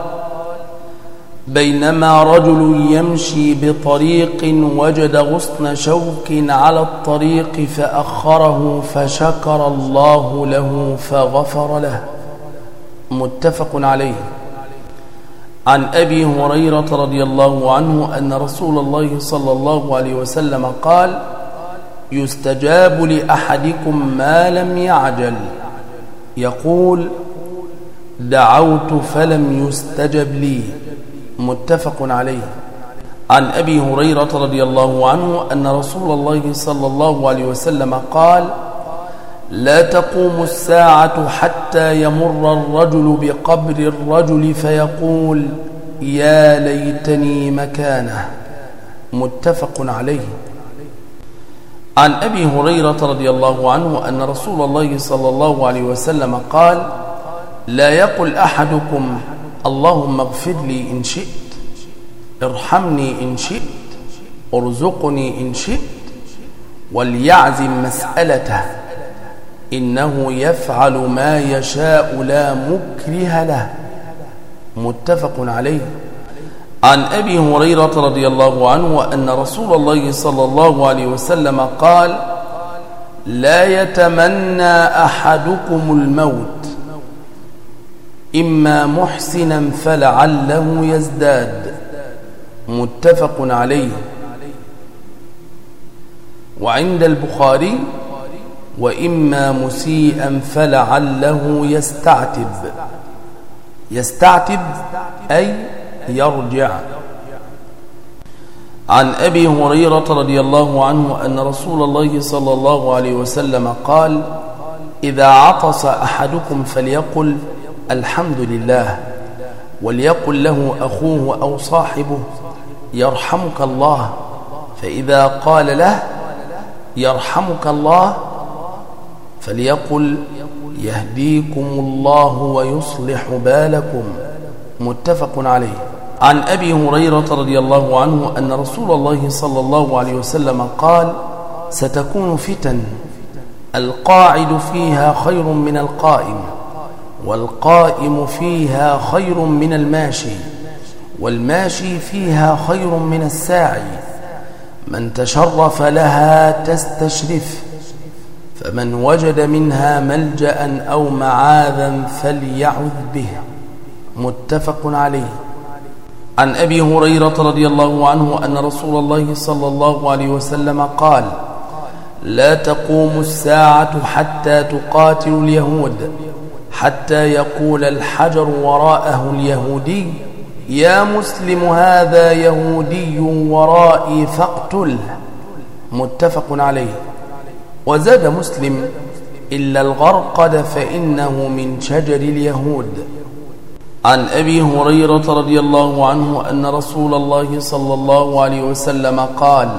بينما رجل يمشي بطريق وجد غصن شوك على الطريق فأخره فشكر الله له فغفر له. متفق عليه. عن أبي هريرة رضي الله عنه أن رسول الله صلى الله عليه وسلم قال: يستجاب لأحدكم ما لم يعجل، يقول: دعوت فلم يستجب لي. متفق عليه. عن أبي هريرة رضي الله عنه أن رسول الله صلى الله عليه وسلم قال: لا تقوم الساعة حتى يمر الرجل بقبر الرجل فيقول: يا ليتني مكانه. متفق عليه. عن أبي هريرة رضي الله عنه أن رسول الله صلى الله عليه وسلم قال: لا يقل أحدكم: اللهم اغفر لي إن شئت، ارحمني إن شئت، ارزقني إن شئت، وليعزم مسألته، إنه يفعل ما يشاء لا مكره له. متفق عليه. عن أبي هريرة رضي الله عنه أن رسول الله صلى الله عليه وسلم قال: لا يتمنى أحدكم الموت، إما محسنا فلعله يزداد. متفق عليه. وعند البخاري: وإما مسيئا فلعله يستعتب. يستعتب أي يرجع. عن أبي هريرة رضي الله عنه أن رسول الله صلى الله عليه وسلم قال: إذا عطس أحدكم فليقل: الحمد لله، وليقل له أخوه أو صاحبه: يرحمك الله. فإذا قال له: يرحمك الله، فليقل: يهديكم الله ويصلح بالكم. متفق عليه. عن أبي هريرة رضي الله عنه أن رسول الله صلى الله عليه وسلم قال: ستكون فتن القاعد فيها خير من القائم، والقائم فيها خير من الماشي، والماشي فيها خير من الساعي. من تشرف لها تستشرف، فمن وجد منها ملجأ أو معاذا فليعذ به. متفق عليه. عن أبي هريرة رضي الله عنه أن رسول الله صلى الله عليه وسلم قال: لا تقوم الساعة حتى تقاتل اليهود، حتى يقول الحجر وراءه اليهودي: يا مسلم هذا يهودي ورائي فاقتله. متفق عليه. وزاد مسلم: إلا الغرقد فإنه من شجر اليهود. عن أبي هريرة رضي الله عنه أن رسول الله صلى الله عليه وسلم قال: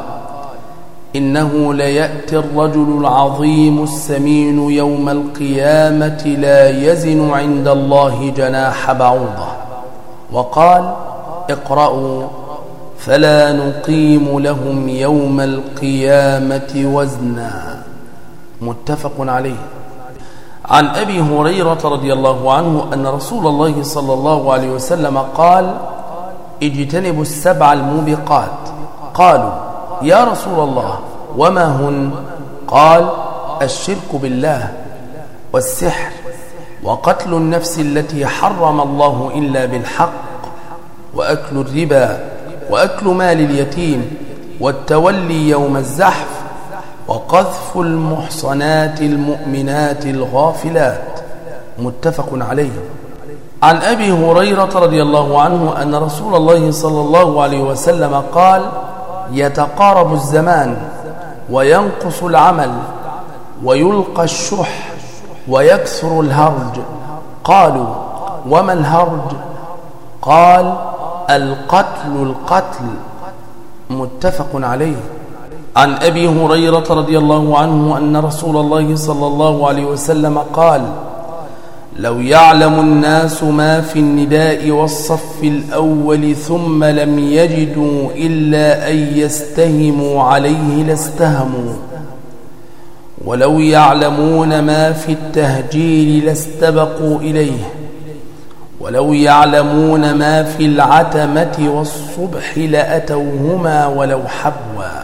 إنه ليأتي الرجل العظيم السمين يوم القيامة لا يزن عند الله جناح بعوضة. وقال: اقرأوا فلا نقيم لهم يوم القيامة وزنا. متفق عليه. عن أبي هريرة رضي الله عنه أن رسول الله صلى الله عليه وسلم قال: اجتنبوا السبع الموبقات. قالوا: يا رسول الله وما هن؟ قال: الشرك بالله، والسحر، وقتل النفس التي حرم الله إلا بالحق، وأكل الربا، وأكل مال اليتيم، والتولي يوم الزحف وقذف المحصنات المؤمنات الغافلات. متفق عليه. عن أبي هريرة رضي الله عنه أن رسول الله صلى الله عليه وسلم قال: يتقارب الزمان وينقص العمل ويلقى الشح ويكثر الهرج. قالوا: وما الهرج؟ قال: القتل القتل. متفق عليه. عن أبي هريرة رضي الله عنه أن رسول الله صلى الله عليه وسلم قال: لو يعلم الناس ما في النداء والصف الأول ثم لم يجدوا إلا أن يستهموا عليه لاستهموا، ولو يعلمون ما في التهجير لاستبقوا إليه، ولو يعلمون ما في العتمة والصبح لأتوهما ولو حبوا.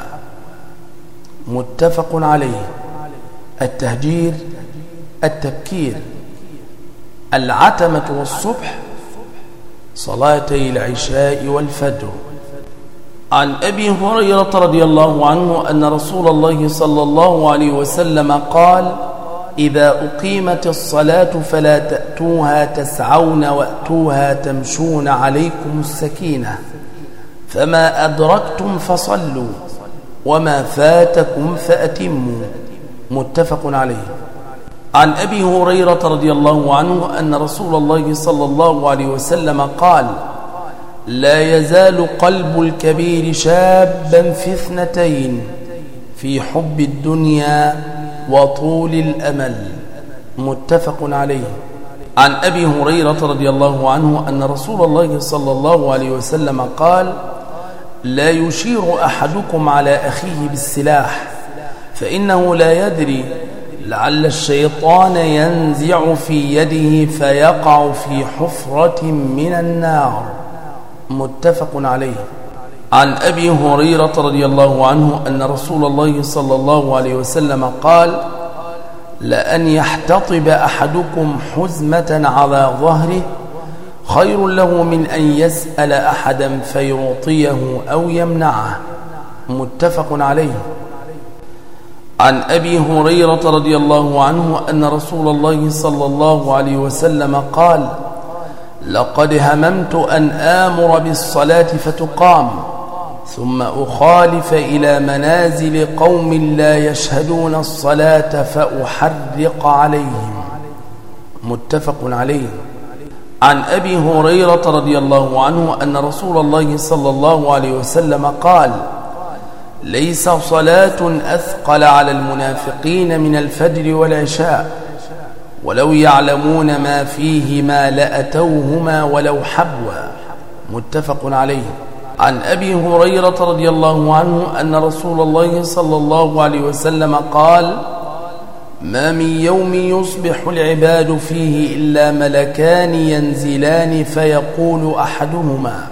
متفق عليه. التهجير التبكير، العتمة والصبح صلاتي العشاء والفجر. عن أبي هريرة رضي الله عنه أن رسول الله صلى الله عليه وسلم قال: إذا أقيمت الصلاة فلا تأتوها تسعون وأتوها تمشون عليكم السكينة، فما أدركتم فصلوا وما فاتكم فأتموا. متفق عليه. عن أبي هريرة رضي الله عنه أن رسول الله صلى الله عليه وسلم قال: لا يزال قلب الكبير شابا في اثنتين، في حب الدنيا وطول الأمل. متفق عليه. عن أبي هريرة رضي الله عنه أن رسول الله صلى الله عليه وسلم قال: لا يشير أحدكم على أخيه بالسلاح، فإنه لا يدري لعل الشيطان ينزع في يده فيقع في حفرة من النار. متفق عليه. عن أبي هريرة رضي الله عنه أن رسول الله صلى الله عليه وسلم قال: لأن يحتطب أحدكم حزمة على ظهره خير له من أن يسأل أحدا فيعطيه أو يمنعه. متفق عليه. عن أبي هريرة رضي الله عنه أن رسول الله صلى الله عليه وسلم قال: لقد هممت أن آمر بالصلاة فتقام ثم أخالف إلى منازل قوم لا يشهدون الصلاة فأحرق عليهم. متفق عليه. عن أبي هريرة رضي الله عنه أن رسول الله صلى الله عليه وسلم قال: ليس صلاة أثقل على المنافقين من الفجر والعشاء، ولو يعلمون ما فيهما لأتوهما ولو حبوا. متفق عليه. عن أبي هريرة رضي الله عنه أن رسول الله صلى الله عليه وسلم قال: ما من يوم يصبح العباد فيه إلا ملكان ينزلان فيقول أحدهما: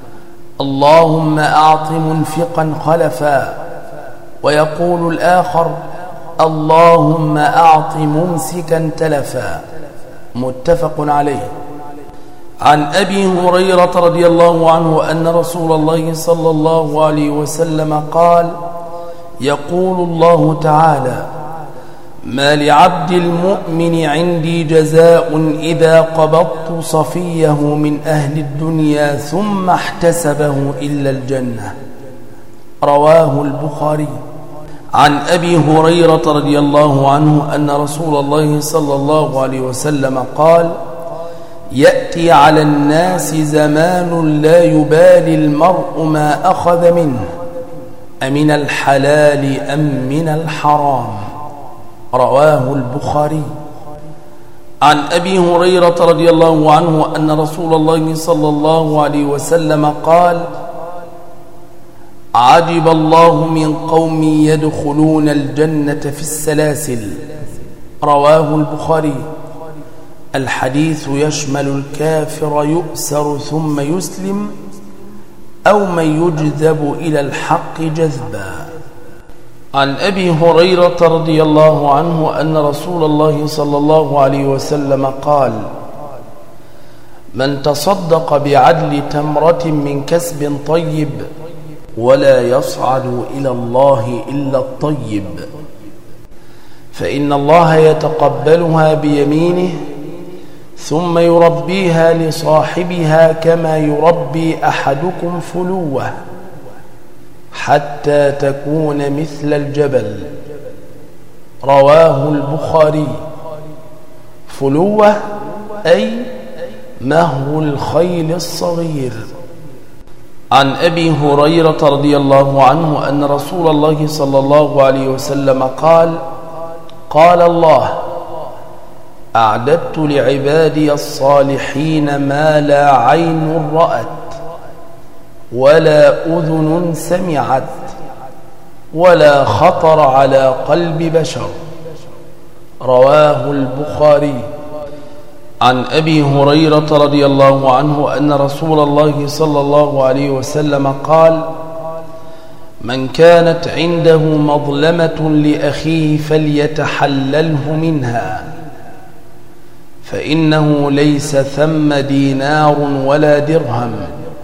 اللهم أعط منفقا خلفا، ويقول الآخر: اللهم أعط ممسكا تلفا. متفق عليه. عن أبي هريرة رضي الله عنه أن رسول الله صلى الله عليه وسلم قال: يقول الله تعالى: ما لعبد المؤمن عندي جزاء إذا قبضت صفيه من أهل الدنيا ثم احتسبه إلا الجنة. رواه البخاري. عن أبي هريرة رضي الله عنه أن رسول الله صلى الله عليه وسلم قال: يأتي على الناس زمان لا يبالي المرء ما أخذ منه أمن الحلال أم من الحرام. رواه البخاري. عن أبي هريرة رضي الله عنه أن رسول الله صلى الله عليه وسلم قال: عجب الله من قوم يدخلون الجنة في السلاسل. رواه البخاري. الحديث يشمل الكافر يؤسر ثم يسلم أو من يجذب إلى الحق جذبا. عن أبي هريرة رضي الله عنه أن رسول الله صلى الله عليه وسلم قال: من تصدق بعدل تمرة من كسب طيب ولا يصعد إلى الله إلا الطيب، فإن الله يتقبلها بيمينه ثم يربيها لصاحبها كما يربي أحدكم فلوه حتى تكون مثل الجبل. رواه البخاري. فلوه أي مهر الخيل الصغير. عن أبي هريرة رضي الله عنه أن رسول الله صلى الله عليه وسلم قال: قال الله: أعددت لعبادي الصالحين ما لا عين رأت ولا أذن سمعت ولا خطر على قلب بشر. رواه البخاري. عن أبي هريرة رضي الله عنه أن رسول الله صلى الله عليه وسلم قال: من كانت عنده مظلمة لأخيه فليتحلله منها، فإنه ليس ثم دينار ولا درهم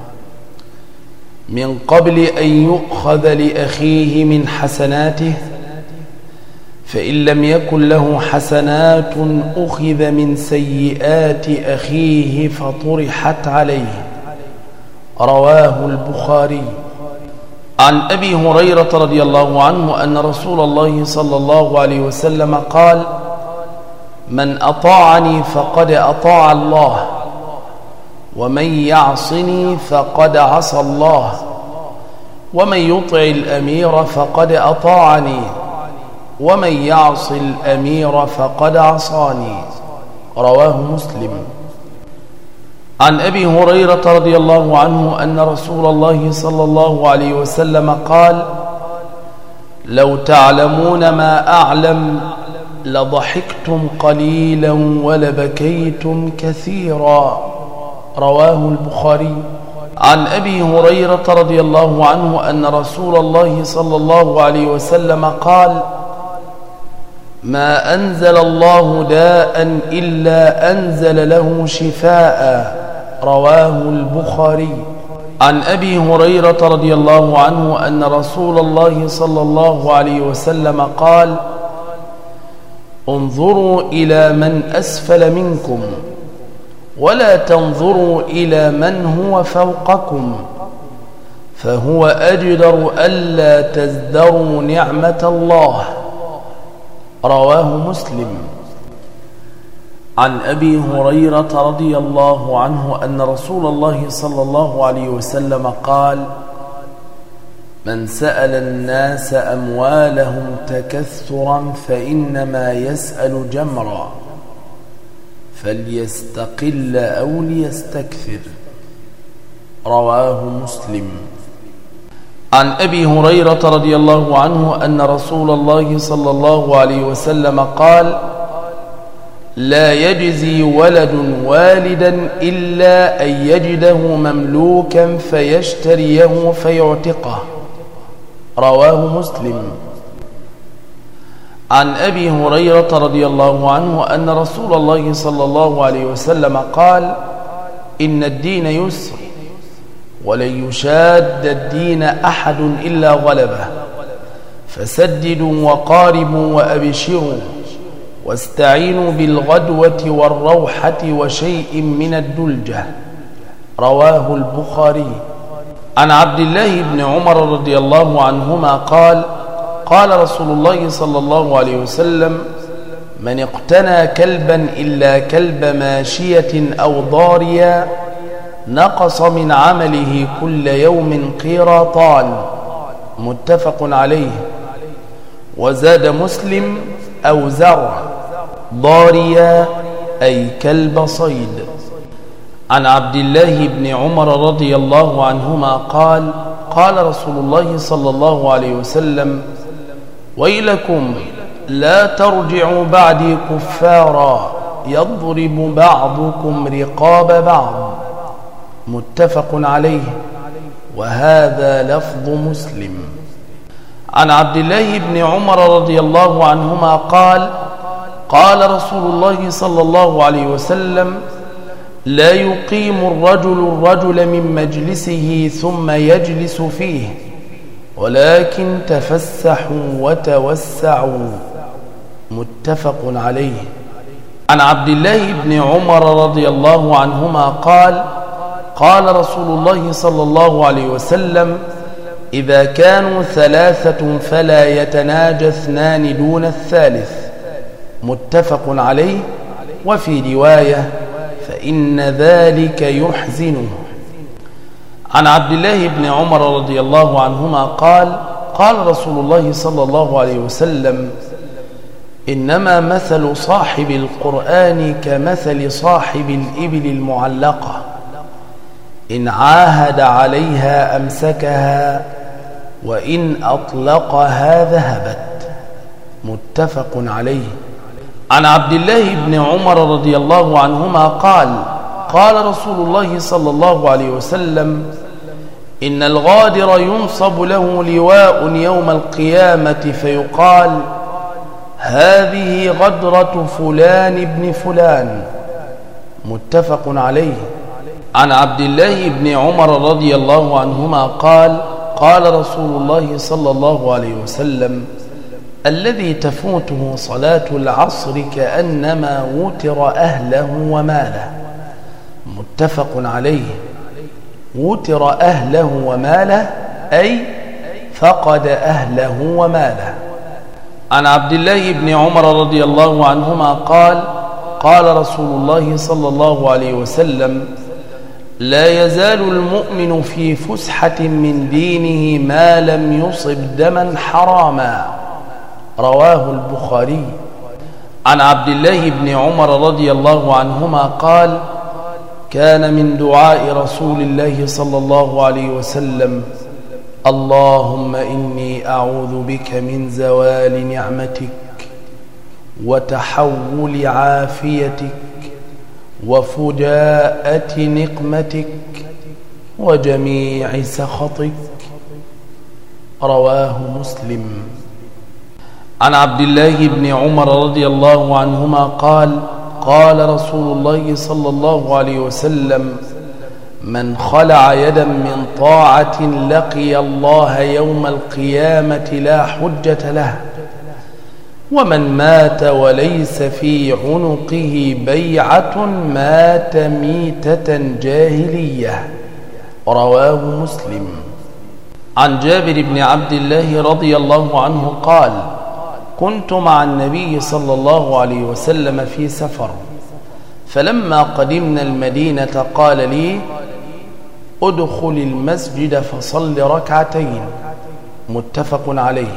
من قبل أن يؤخذ لأخيه من حسناته، فإن لم يكن له حسنات أخذ من سيئات أخيه فطرحت عليه. رواه البخاري. عن أبي هريرة رضي الله عنه أن رسول الله صلى الله عليه وسلم قال: من أطاعني فقد أطاع الله، ومن يعصني فقد عصى الله، ومن يطع الأمير فقد أطاعني، ومن يعص الأمير فقد عصاني. رواه مسلم. عن أبي هريرة رضي الله عنه أن رسول الله صلى الله عليه وسلم قال: لو تعلمون ما أعلم لضحكتم قليلا ولبكيتم كثيرا. رواه البخاري. عن أبي هريرة رضي الله عنه أن رسول الله صلى الله عليه وسلم قال: ما أنزل الله داء إلا أنزل له شفاء. رواه البخاري. عن أبي هريرة رضي الله عنه أن رسول الله صلى الله عليه وسلم قال: انظروا إلى من أسفل منكم ولا تنظروا إلى من هو فوقكم، فهو أجدر ألا تزدروا نعمة الله. رواه مسلم. عن أبي هريرة رضي الله عنه أن رسول الله صلى الله عليه وسلم قال: من سأل الناس أموالهم تكثرا فإنما يسأل جمرا، فليستقل أو ليستكثر. رواه مسلم. عن أبي هريرة رضي الله عنه أن رسول الله صلى الله عليه وسلم قال: لا يجزي ولد والدا إلا أن يجده مملوكا فيشتريه فيعتقه. رواه مسلم. عن أبي هريرة رضي الله عنه أن رسول الله صلى الله عليه وسلم قال: إن الدين يسر ولن يشاد الدين أحد إلا غلبه، فسددوا وقاربوا وأبشروا، واستعينوا بالغدوة والروحة وشيء من الدلجة. رواه البخاري. عن عبد الله بن عمر رضي الله عنهما قال: قال رسول الله صلى الله عليه وسلم: من اقتنى كلبا إلا كلب ماشية أو ضاريا نقص من عمله كل يوم قيراطان. متفق عليه. وزاد مسلم: أو زرع، ضاريا أي كلب صيد. عن عبد الله بن عمر رضي الله عنهما قال: قال رسول الله صلى الله عليه وسلم: ويلكم لا ترجعوا بعدي كفارا يضرب بعضكم رقاب بعض. متفق عليه. وهذا لفظ مسلم. عن عبد الله بن عمر رضي الله عنهما قال: قال رسول الله صلى الله عليه وسلم: لا يقيم الرجل الرجل من مجلسه ثم يجلس فيه ولكن تفسحوا وتوسعوا. متفق عليه. عن عبد الله بن عمر رضي الله عنهما قال قال رسول الله صلى الله عليه وسلم إذا كانوا ثلاثة فلا يتناجى اثنان دون الثالث. متفق عليه. وفي رواية فإن ذلك يحزنه. عن عبد الله بن عمر رضي الله عنهما قال قال رسول الله صلى الله عليه وسلم إنما مثل صاحب القرآن كمثل صاحب الإبل المعلقة إن عاهد عليها أمسكها وإن أطلقها ذهبت. متفق عليه. عن عبد الله بن عمر رضي الله عنهما قال قال رسول الله صلى الله عليه وسلم إن الغادر ينصب له لواء يوم القيامة فيقال هذه غدرة فلان ابن فلان. متفق عليه. عن عبد الله بن عمر رضي الله عنهما قال قال رسول الله صلى الله عليه وسلم الذي تفوته صلاة العصر كأنما وتر أهله وماله. متفق عليه. وتر أهله وماله أي فقد أهله وماله. عن عبد الله بن عمر رضي الله عنهما قال قال رسول الله صلى الله عليه وسلم لا يزال المؤمن في فسحة من دينه ما لم يصب دما حراما. رواه البخاري. عن عبد الله بن عمر رضي الله عنهما قال كان من دعاء رسول الله صلى الله عليه وسلم اللهم إني أعوذ بك من زوال نعمتك وتحول عافيتك وفجاءة نقمتك وجميع سخطك. رواه مسلم. عن عبد الله بن عمر رضي الله عنهما قال قال رسول الله صلى الله عليه وسلم من خلع يدا من طاعة لقي الله يوم القيامة لا حجة له ومن مات وليس في عنقه بيعة مات ميتة جاهلية. رواه مسلم. عن جابر بن عبد الله رضي الله عنه قال كنت مع النبي صلى الله عليه وسلم في سفر فلما قدمنا المدينة قال لي ادخل المسجد فصل ركعتين. متفق عليه.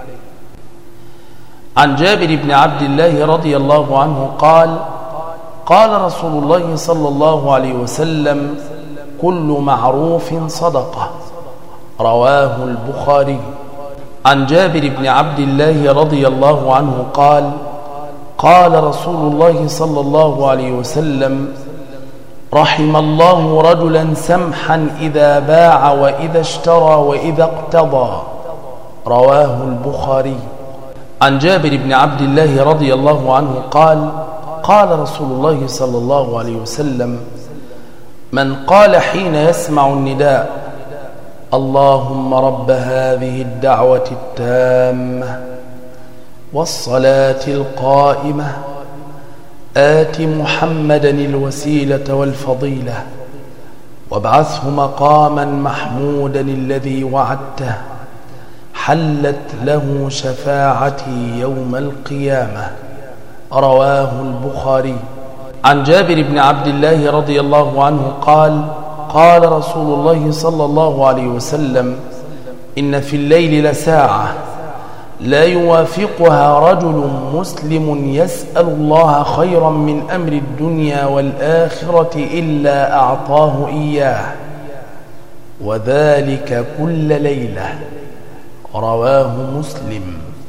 عن جابر بن عبد الله رضي الله عنه قال قال رسول الله صلى الله عليه وسلم كل معروف صدقة. رواه البخاري. عن جابر بن عبد الله رضي الله عنه قال قال رسول الله صلى الله عليه وسلم رحم الله رجلا سمحا إذا باع وإذا اشترى وإذا اقتضى. رواه البخاري. عن جابر بن عبد الله رضي الله عنه قال قال رسول الله صلى الله عليه وسلم من قال حين يسمع النداء اللهم رب هذه الدعوة التامة والصلاة القائمة آت محمدا الوسيلة والفضيلة وابعثه مقاما محمودا الذي وعدته حلت له شفاعتي يوم القيامة. رواه البخاري. عن جابر بن عبد الله رضي الله عنه قال قال رسول الله صلى الله عليه وسلم إن في الليل لساعة لا يوافقها رجل مسلم يسأل الله خيرا من أمر الدنيا والآخرة إلا أعطاه إياه وذلك كل ليلة. رواه مسلم.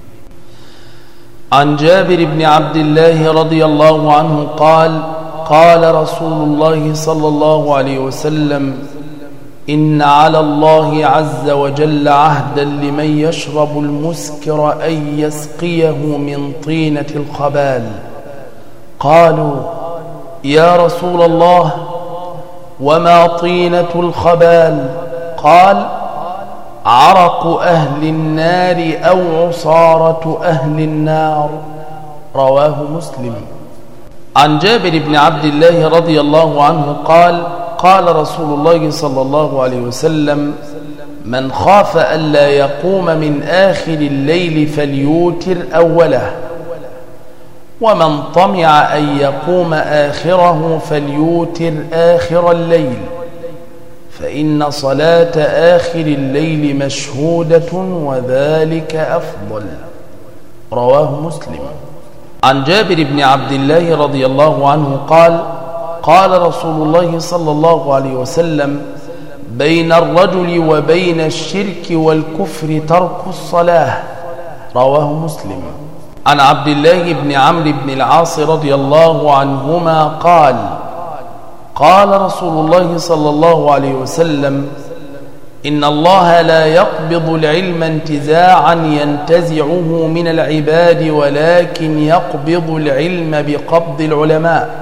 عن جابر بن عبد الله رضي الله عنه قال قال رسول الله صلى الله عليه وسلم إن على الله عز وجل عهدا لمن يشرب المسكر أن يسقيه من طينة الخبال. قالوا يا رسول الله وما طينة الخبال؟ قال عرق أهل النار أو عصارة أهل النار. رواه مسلم. عن جابر بن عبد الله رضي الله عنه قال قال رسول الله صلى الله عليه وسلم: من خاف ألا يقوم من آخر الليل فليوتر أوله، ومن طمع أن يقوم آخره فليوتر آخر الليل، فإن صلاة آخر الليل مشهودة وذلك أفضل. رواه مسلم. عن جابر بن عبد الله رضي الله عنه قال قال رسول الله صلى الله عليه وسلم: بين الرجل وبين الشرك والكفر ترك الصلاة. رواه مسلم. عن عبد الله بن عمرو بن العاص رضي الله عنهما قال قال رسول الله صلى الله عليه وسلم: إن الله لا يقبض العلم انتزاعا ينتزعه من العباد، ولكن يقبض العلم بقبض العلماء،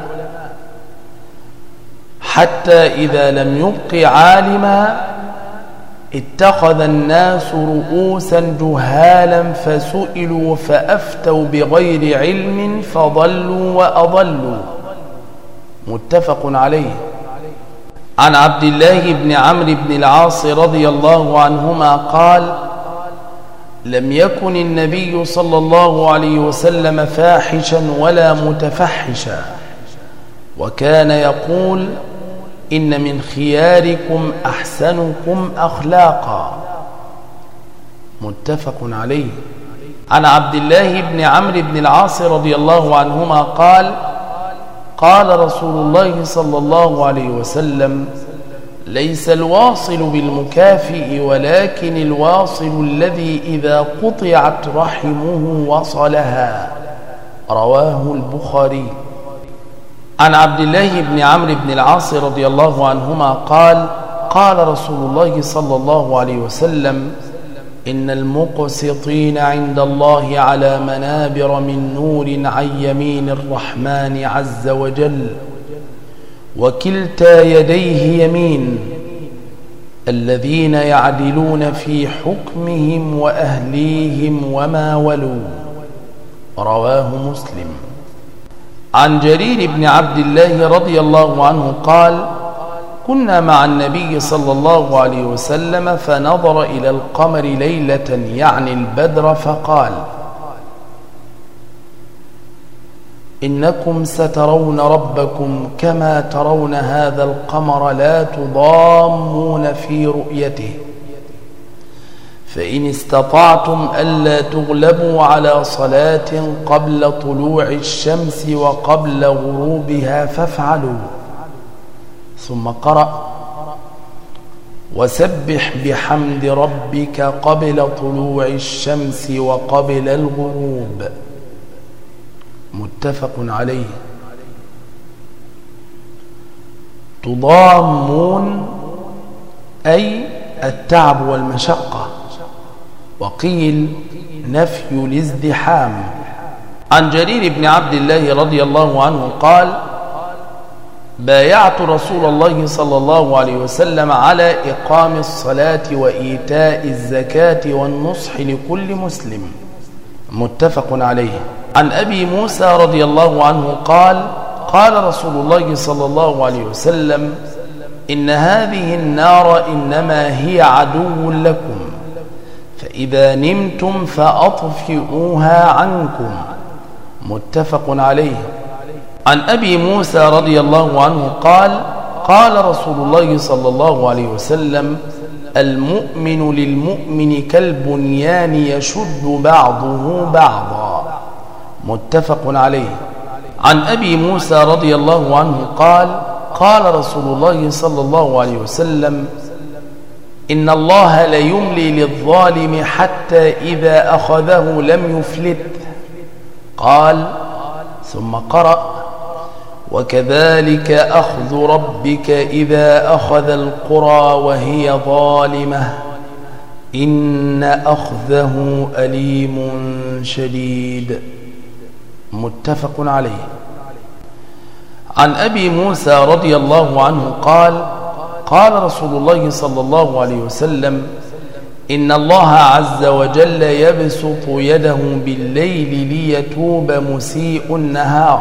حتى إذا لم يبق عالما اتخذ الناس رؤوسا جهالا فسئلوا فأفتوا بغير علم فضلوا وأضلوا. متفق عليه. عن عبد الله بن عمرو بن العاص رضي الله عنهما قال: لم يكن النبي صلى الله عليه وسلم فاحشا ولا متفحشا، وكان يقول: إن من خياركم أحسنكم أخلاقا. متفق عليه. عن عبد الله بن عمرو بن العاص رضي الله عنهما قال قال رسول الله صلى الله عليه وسلم: ليس الواصل بالمكافئ، ولكن الواصل الذي إذا قطعت رحمه وصلها. رواه البخاري. عن عبد الله بن عمرو بن العاص رضي الله عنهما قال قال رسول الله صلى الله عليه وسلم: إن المقسطين عند الله على منابر من نور عن يمين الرحمن عز وجل، وكلتا يديه يمين، الذين يعدلون في حكمهم وأهليهم وما ولوا. رواه مسلم. عن جرير بن عبد الله رضي الله عنه قال: كنا مع النبي صلى الله عليه وسلم فنظر إلى القمر ليلة يعني البدر فقال: إنكم سترون ربكم كما ترون هذا القمر لا تضامون في رؤيته، فإن استطعتم ألا تغلبوا على صلاة قبل طلوع الشمس وقبل غروبها فافعلوا. ثم قرأ: وسبح بحمد ربك قبل طلوع الشمس وقبل الغروب. متفق عليه. تضامون أي التعب والمشقة، وقيل نفي الازدحام. عن جرير بن عبد الله رضي الله عنه قال: بايعت رسول الله صلى الله عليه وسلم على إقام الصلاة وإيتاء الزكاة والنصح لكل مسلم. متفق عليه. عن أبي موسى رضي الله عنه قال قال رسول الله صلى الله عليه وسلم: إن هذه النار إنما هي عدو لكم، فإذا نمتم فأطفئوها عنكم. متفق عليه. عن أبي موسى رضي الله عنه قال قال رسول الله صلى الله عليه وسلم: المؤمن للمؤمن كالبنيان يشد بعضه بعضا. متفق عليه. عن أبي موسى رضي الله عنه قال قال رسول الله صلى الله عليه وسلم: إن الله ليملي للظالم حتى إذا أخذه لم يفلت. قال ثم قرأ: وكذلك أخذ ربك إذا أخذ القرى وهي ظالمة إن أخذه أليم شديد. متفق عليه. عن أبي موسى رضي الله عنه قال قال رسول الله صلى الله عليه وسلم: إن الله عز وجل يبسط يده بالليل ليتوب مسيء النهار،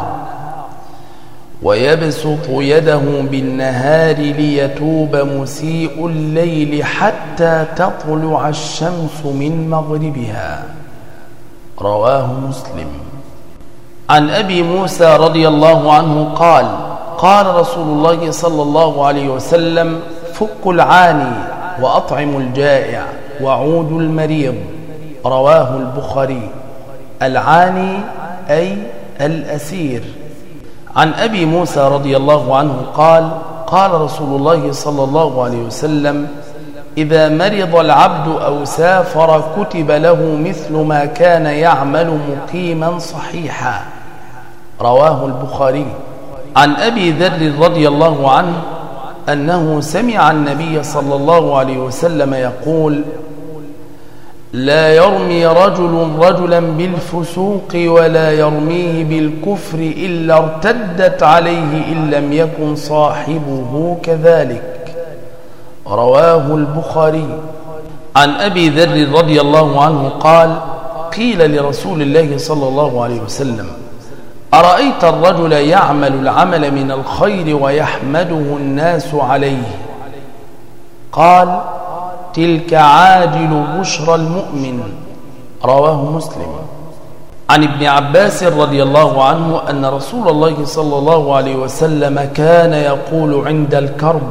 ويبسط يده بالنهار ليتوب مسيء الليل حتى تطلع الشمس من مغربها. رواه مسلم. عن أبي موسى رضي الله عنه قال: قال رسول الله صلى الله عليه وسلم: فكوا العاني وأطعموا الجائع وعودوا المريض. رواه البخاري. العاني أي الأسير. عن أبي موسى رضي الله عنه قال: قال رسول الله صلى الله عليه وسلم: إذا مرض العبد أو سافر كتب له مثل ما كان يعمل مقيما صحيحا. رواه البخاري. عن أبي ذر رضي الله عنه أنه سمع النبي صلى الله عليه وسلم يقول: لا يرمي رجل رجلا بالفسوق ولا يرميه بالكفر إلا ارتدت عليه إن لم يكن صاحبه كذلك. رواه البخاري. عن أبي ذر رضي الله عنه قال: قيل لرسول الله صلى الله عليه وسلم: أرأيت الرجل يعمل العمل من الخير ويحمده الناس عليه؟ قال: تلك عاجل بشرى المؤمن. رواه مسلم. عن ابن عباس رضي الله عنه أن رسول الله صلى الله عليه وسلم كان يقول عند الكرب: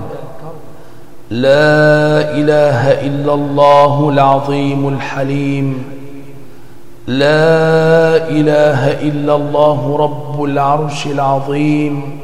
لا إله إلا الله العظيم الحليم، لا إله إلا الله رب العرش العظيم،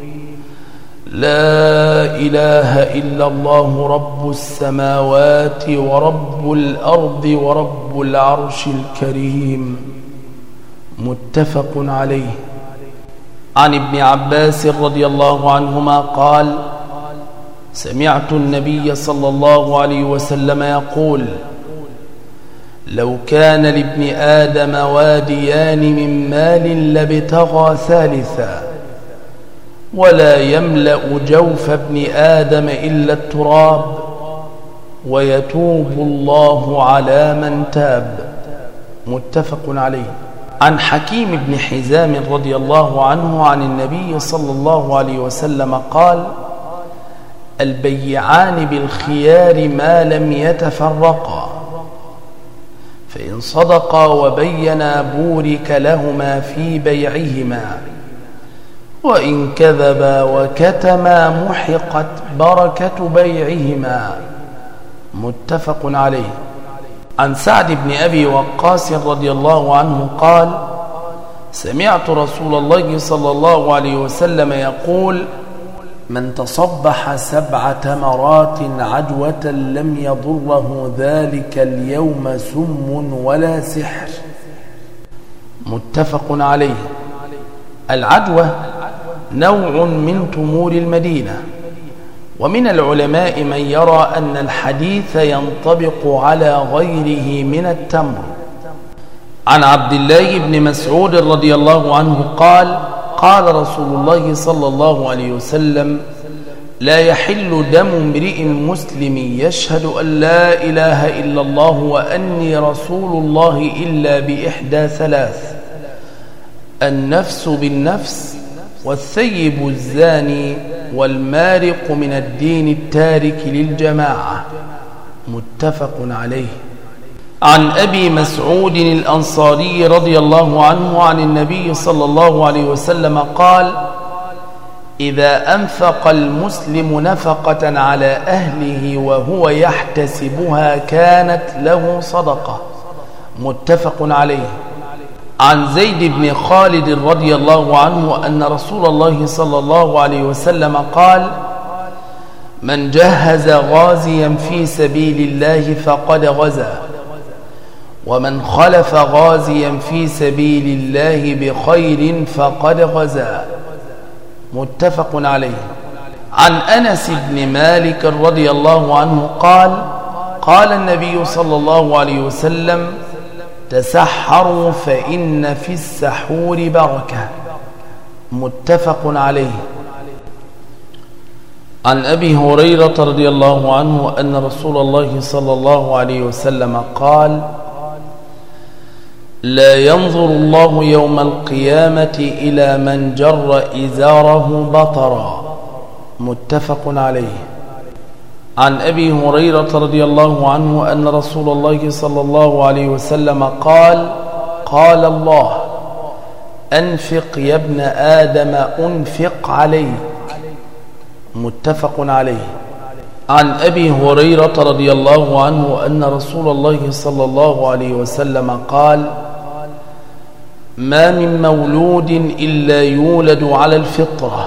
لا إله إلا الله رب السماوات ورب الأرض ورب العرش الكريم. متفق عليه. عن ابن عباس رضي الله عنهما قال: سمعت النبي صلى الله عليه وسلم يقول: لو كان لابن آدم واديان من مال لابتغى ثالثا، ولا يملأ جوف ابن آدم إلا التراب، ويتوب الله على من تاب. متفق عليه. عن حكيم بن حزام رضي الله عنه عن النبي صلى الله عليه وسلم قال: البيعان بالخيار ما لم يتفرقا، فإن صدقا وبينا بورك لهما في بيعهما، وإن كذبا وكتما محقت بركة بيعهما. متفق عليه. عن سعد بن أبي وقاص رضي الله عنه قال: سمعت رسول الله صلى الله عليه وسلم يقول: من تصبح سبع تمرات عدوة لم يضره ذلك اليوم سم ولا سحر. متفق عليه. العدوة نوع من تمور المدينة، ومن العلماء من يرى أن الحديث ينطبق على غيره من التمر. عن عبد الله بن مسعود رضي الله عنه قال: قال رسول الله صلى الله عليه وسلم: لا يحل دم امرئ مسلم يشهد أن لا إله إلا الله وأني رسول الله إلا بإحدى ثلاث: النفس بالنفس، والثيب الزاني، والمارق من الدين التارك للجماعة. متفق عليه. عن أبي مسعود الأنصاري رضي الله عنه عن النبي صلى الله عليه وسلم قال: إذا أنفق المسلم نفقة على أهله وهو يحتسبها كانت له صدقة. متفق عليه. عن زيد بن خالد رضي الله عنه أن رسول الله صلى الله عليه وسلم قال: من جهز غازيا في سبيل الله فقد غزا، ومن خلف غازيا في سبيل الله بخير فقد غزا. متفق عليه. عن أنس بن مالك رضي الله عنه قال: قال النبي صلى الله عليه وسلم: تسحروا فإن في السحور بركة. متفق عليه. عن أبي هريرة رضي الله عنه أن رسول الله صلى الله عليه وسلم قال: لا ينظر الله يوم القيامة إلى من جر إزاره بطرا. متفق عليه. عن أبي هريرة رضي الله عنه أن رسول الله صلى الله عليه وسلم قال: قال الله: أنفق يا ابن آدم أنفق عليك. متفق عليه. عن أبي هريرة رضي الله عنه أن رسول الله صلى الله عليه وسلم قال: ما من مولود إلا يولد على الفطرة،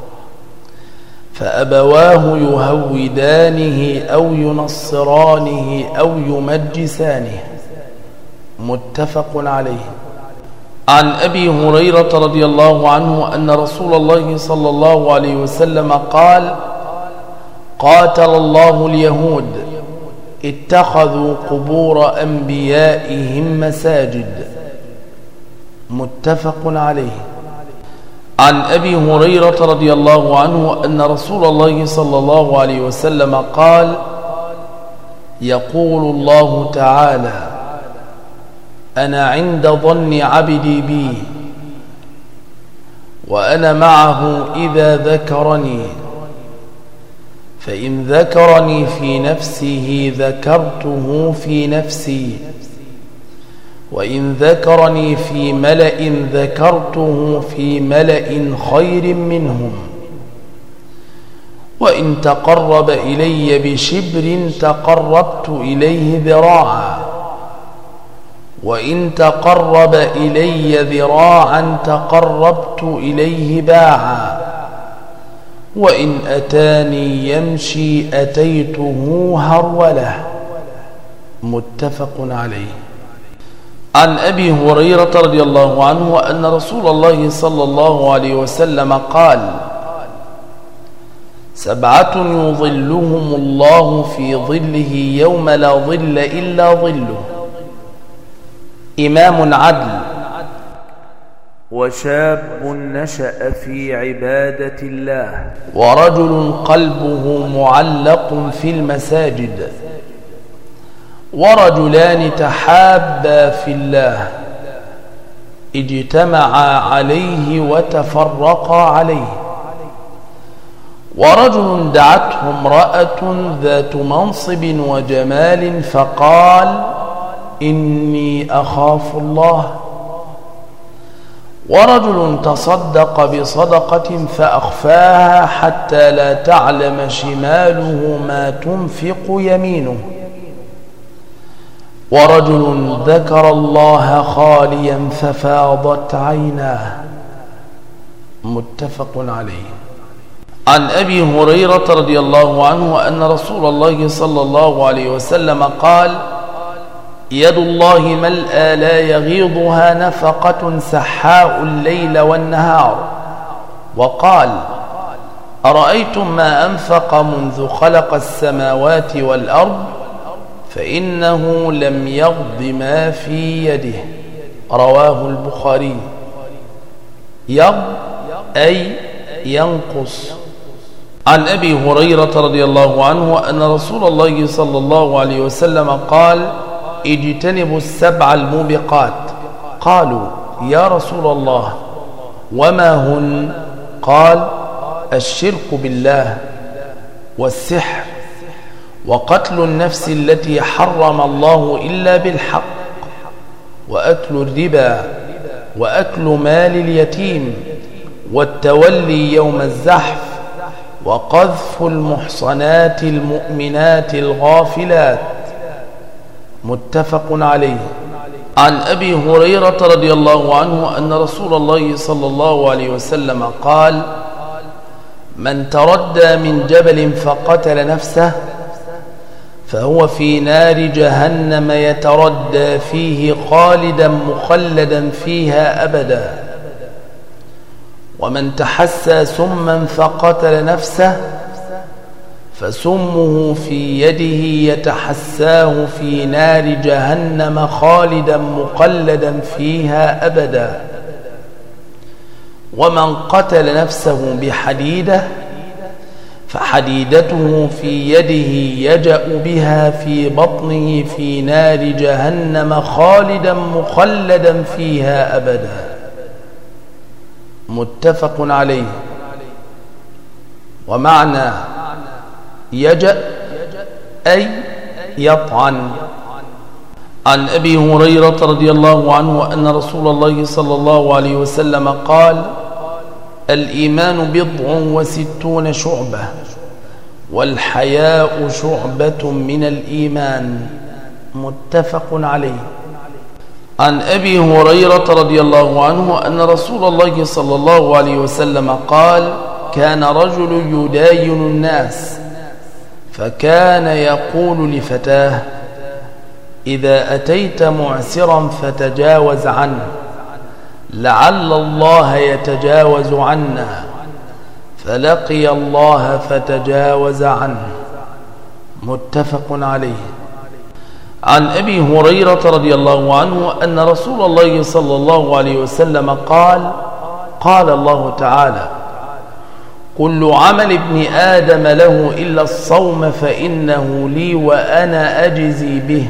فأبواه يهودانه أو ينصرانه أو يمجسانه. متفق عليه. عن أبي هريرة رضي الله عنه أن رسول الله صلى الله عليه وسلم قال: قاتل الله اليهود اتخذوا قبور أنبيائهم مساجد. متفق عليه. عن أبي هريرة رضي الله عنه أن رسول الله صلى الله عليه وسلم قال: يقول الله تعالى: أنا عند ظن عبدي بي، وأنا معه إذا ذكرني، فإن ذكرني في نفسه ذكرته في نفسي، وإن ذكرني في ملأ ذكرته في ملأ خير منهم، وإن تقرب إلي بشبر تقربت إليه ذراعا، وإن تقرب إلي ذراعا تقربت إليه باعا، وإن أتاني يمشي أتيته هرولة. متفق عليه. عن أبي هريرة رضي الله عنه أن رسول الله صلى الله عليه وسلم قال: سبعة يظلهم الله في ظله يوم لا ظل إلا ظله: إمام عدل، وشاب نشأ في عبادة الله، ورجل قلبه معلق في المساجد، ورجلان تحابا في الله اجتمعا عليه وتفرقا عليه، ورجل دعته امرأة ذات منصب وجمال فقال: إني أخاف الله، ورجل تصدق بصدقة فأخفاها حتى لا تعلم شماله ما تنفق يمينه، ورجل ذكر الله خاليا ففاضت عيناه. متفق عليه. عن أبي هريرة رضي الله عنه أن رسول الله صلى الله عليه وسلم قال: يد الله ملأى لا يغيضها نفقة سحاء الليل والنهار. وقال: أرأيتم ما أنفق منذ خلق السماوات والأرض فإنه لم يغض ما في يده. رواه البخاري. يغض أي ينقص. عن أبي هريرة رضي الله عنه أن رسول الله صلى الله عليه وسلم قال: اجتنبوا السبع الموبقات. قالوا: يا رسول الله وما هن؟ قال: الشرك بالله، والسحر، وقتل النفس التي حرم الله إلا بالحق، وأكل الربا، وأكل مال اليتيم، والتولي يوم الزحف، وقذف المحصنات المؤمنات الغافلات. متفق عليه. عن أبي هريرة رضي الله عنه أن رسول الله صلى الله عليه وسلم قال: من تردى من جبل فقتل نفسه فهو في نار جهنم يتردى فيه خالدا مخلدا فيها أبدا. ومن تحسى سما فقتل نفسه فسمه في يده يتحساه في نار جهنم خالدا مخلدا فيها أبدا. ومن قتل نفسه بحديدة فحديدته في يده يجأ بها في بطنه في نار جهنم خالدا مخلدا فيها أبدا. متفق عليه. ومعنى يجأ أي يطعن. عن أبي هريرة رضي الله عنه أن رسول الله صلى الله عليه وسلم قال: الإيمان بضع وستون شعبة والحياء شعبة من الإيمان. متفق عليه. عن أبي هريرة رضي الله عنه أن رسول الله صلى الله عليه وسلم قال: كان رجل يداين الناس فكان يقول لفتاه: إذا أتيت معسرا فتجاوز عنه لعل الله يتجاوز عنا، فلقي الله فتجاوز عنه. متفق عليه. عن أبي هريرة رضي الله عنه أن رسول الله صلى الله عليه وسلم قال: قال الله تعالى: كل عمل ابن آدم له إلا الصوم فإنه لي وأنا أجزي به،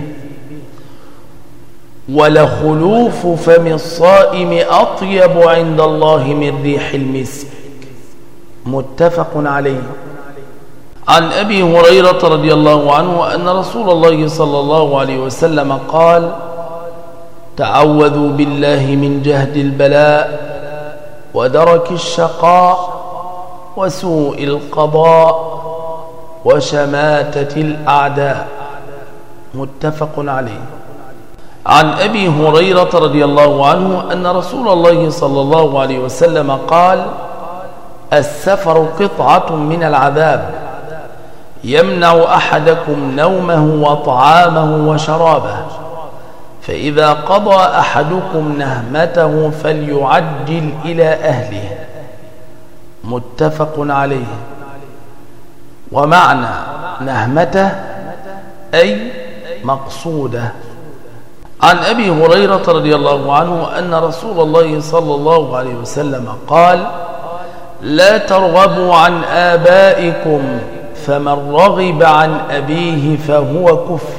ولخلوف فم الصائم أطيب عند الله من ريح المسك. متفق عليه. عن أبي هريرة رضي الله عنه أن رسول الله صلى الله عليه وسلم قال: تعوذوا بالله من جهد البلاء ودرك الشقاء وسوء القضاء وشماتة الأعداء. متفق عليه. عن أبي هريرة رضي الله عنه أن رسول الله صلى الله عليه وسلم قال: السفر قطعة من العذاب يمنع أحدكم نومه وطعامه وشرابه، فإذا قضى أحدكم نهمته فليعجل إلى أهله. متفق عليه. ومعنى نهمته أي مقصوده. عن أبي هريرة رضي الله عنه أن رسول الله صلى الله عليه وسلم قال: لا ترغبوا عن آبائكم فمن رغب عن أبيه فهو كفر.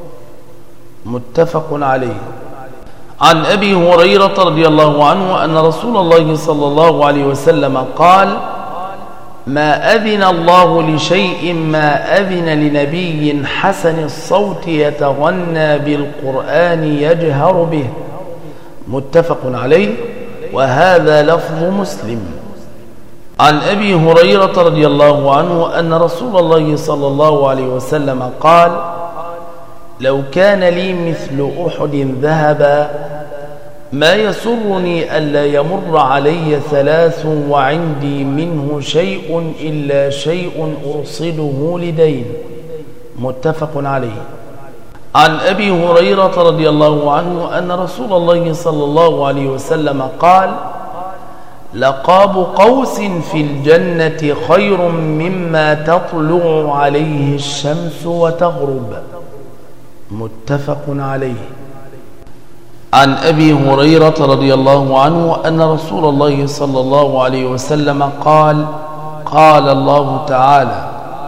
متفق عليه. عن أبي هريرة رضي الله عنه أن رسول الله صلى الله عليه وسلم قال: ما أذن الله لشيء ما أذن لنبي حسن الصوت يتغنى بالقرآن يجهر به. متفق عليه. وهذا لفظ مسلم. عن أبي هريرة رضي الله عنه أن رسول الله صلى الله عليه وسلم قال: لو كان لي مثل أحد ذهبا ما يسرني ألا يمر علي ثلاث وعندي منه شيء إلا شيء أرصده لدين. متفق عليه. عن أبي هريرة رضي الله عنه أن رسول الله صلى الله عليه وسلم قال: لقاب قوس في الجنة خير مما تطلع عليه الشمس وتغرب. متفق عليه. عن أبي هريرة رضي الله عنه أن رسول الله صلى الله عليه وسلم قال: قال الله تعالى: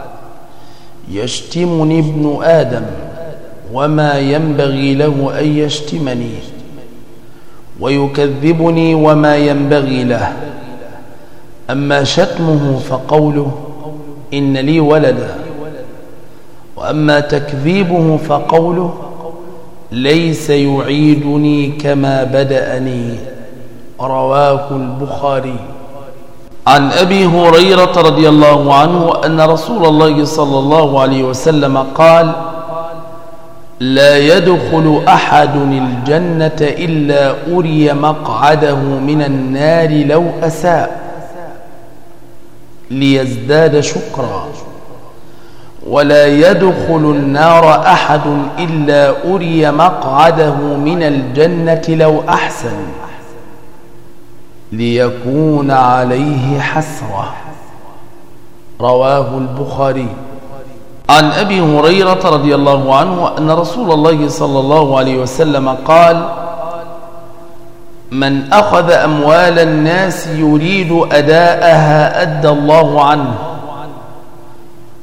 يشتمني ابن آدم وما ينبغي له أن يشتمني، ويكذبني وما ينبغي له. أما شتمه فقوله إن لي ولدا، وأما تكذيبه فقوله ليس يعيدني كما بدأني. رواه البخاري. عن أبي هريرة رضي الله عنه أن رسول الله صلى الله عليه وسلم قال: لا يدخل أحد الجنة إلا أري مقعده من النار لو أساء ليزداد شكرا، ولا يدخل النار أحد إلا أري مقعده من الجنة لو أحسن ليكون عليه حسرة. رواه البخاري. عن أبي هريرة رضي الله عنه أن رسول الله صلى الله عليه وسلم قال: من أخذ أموال الناس يريد أداءها أدى الله عنه،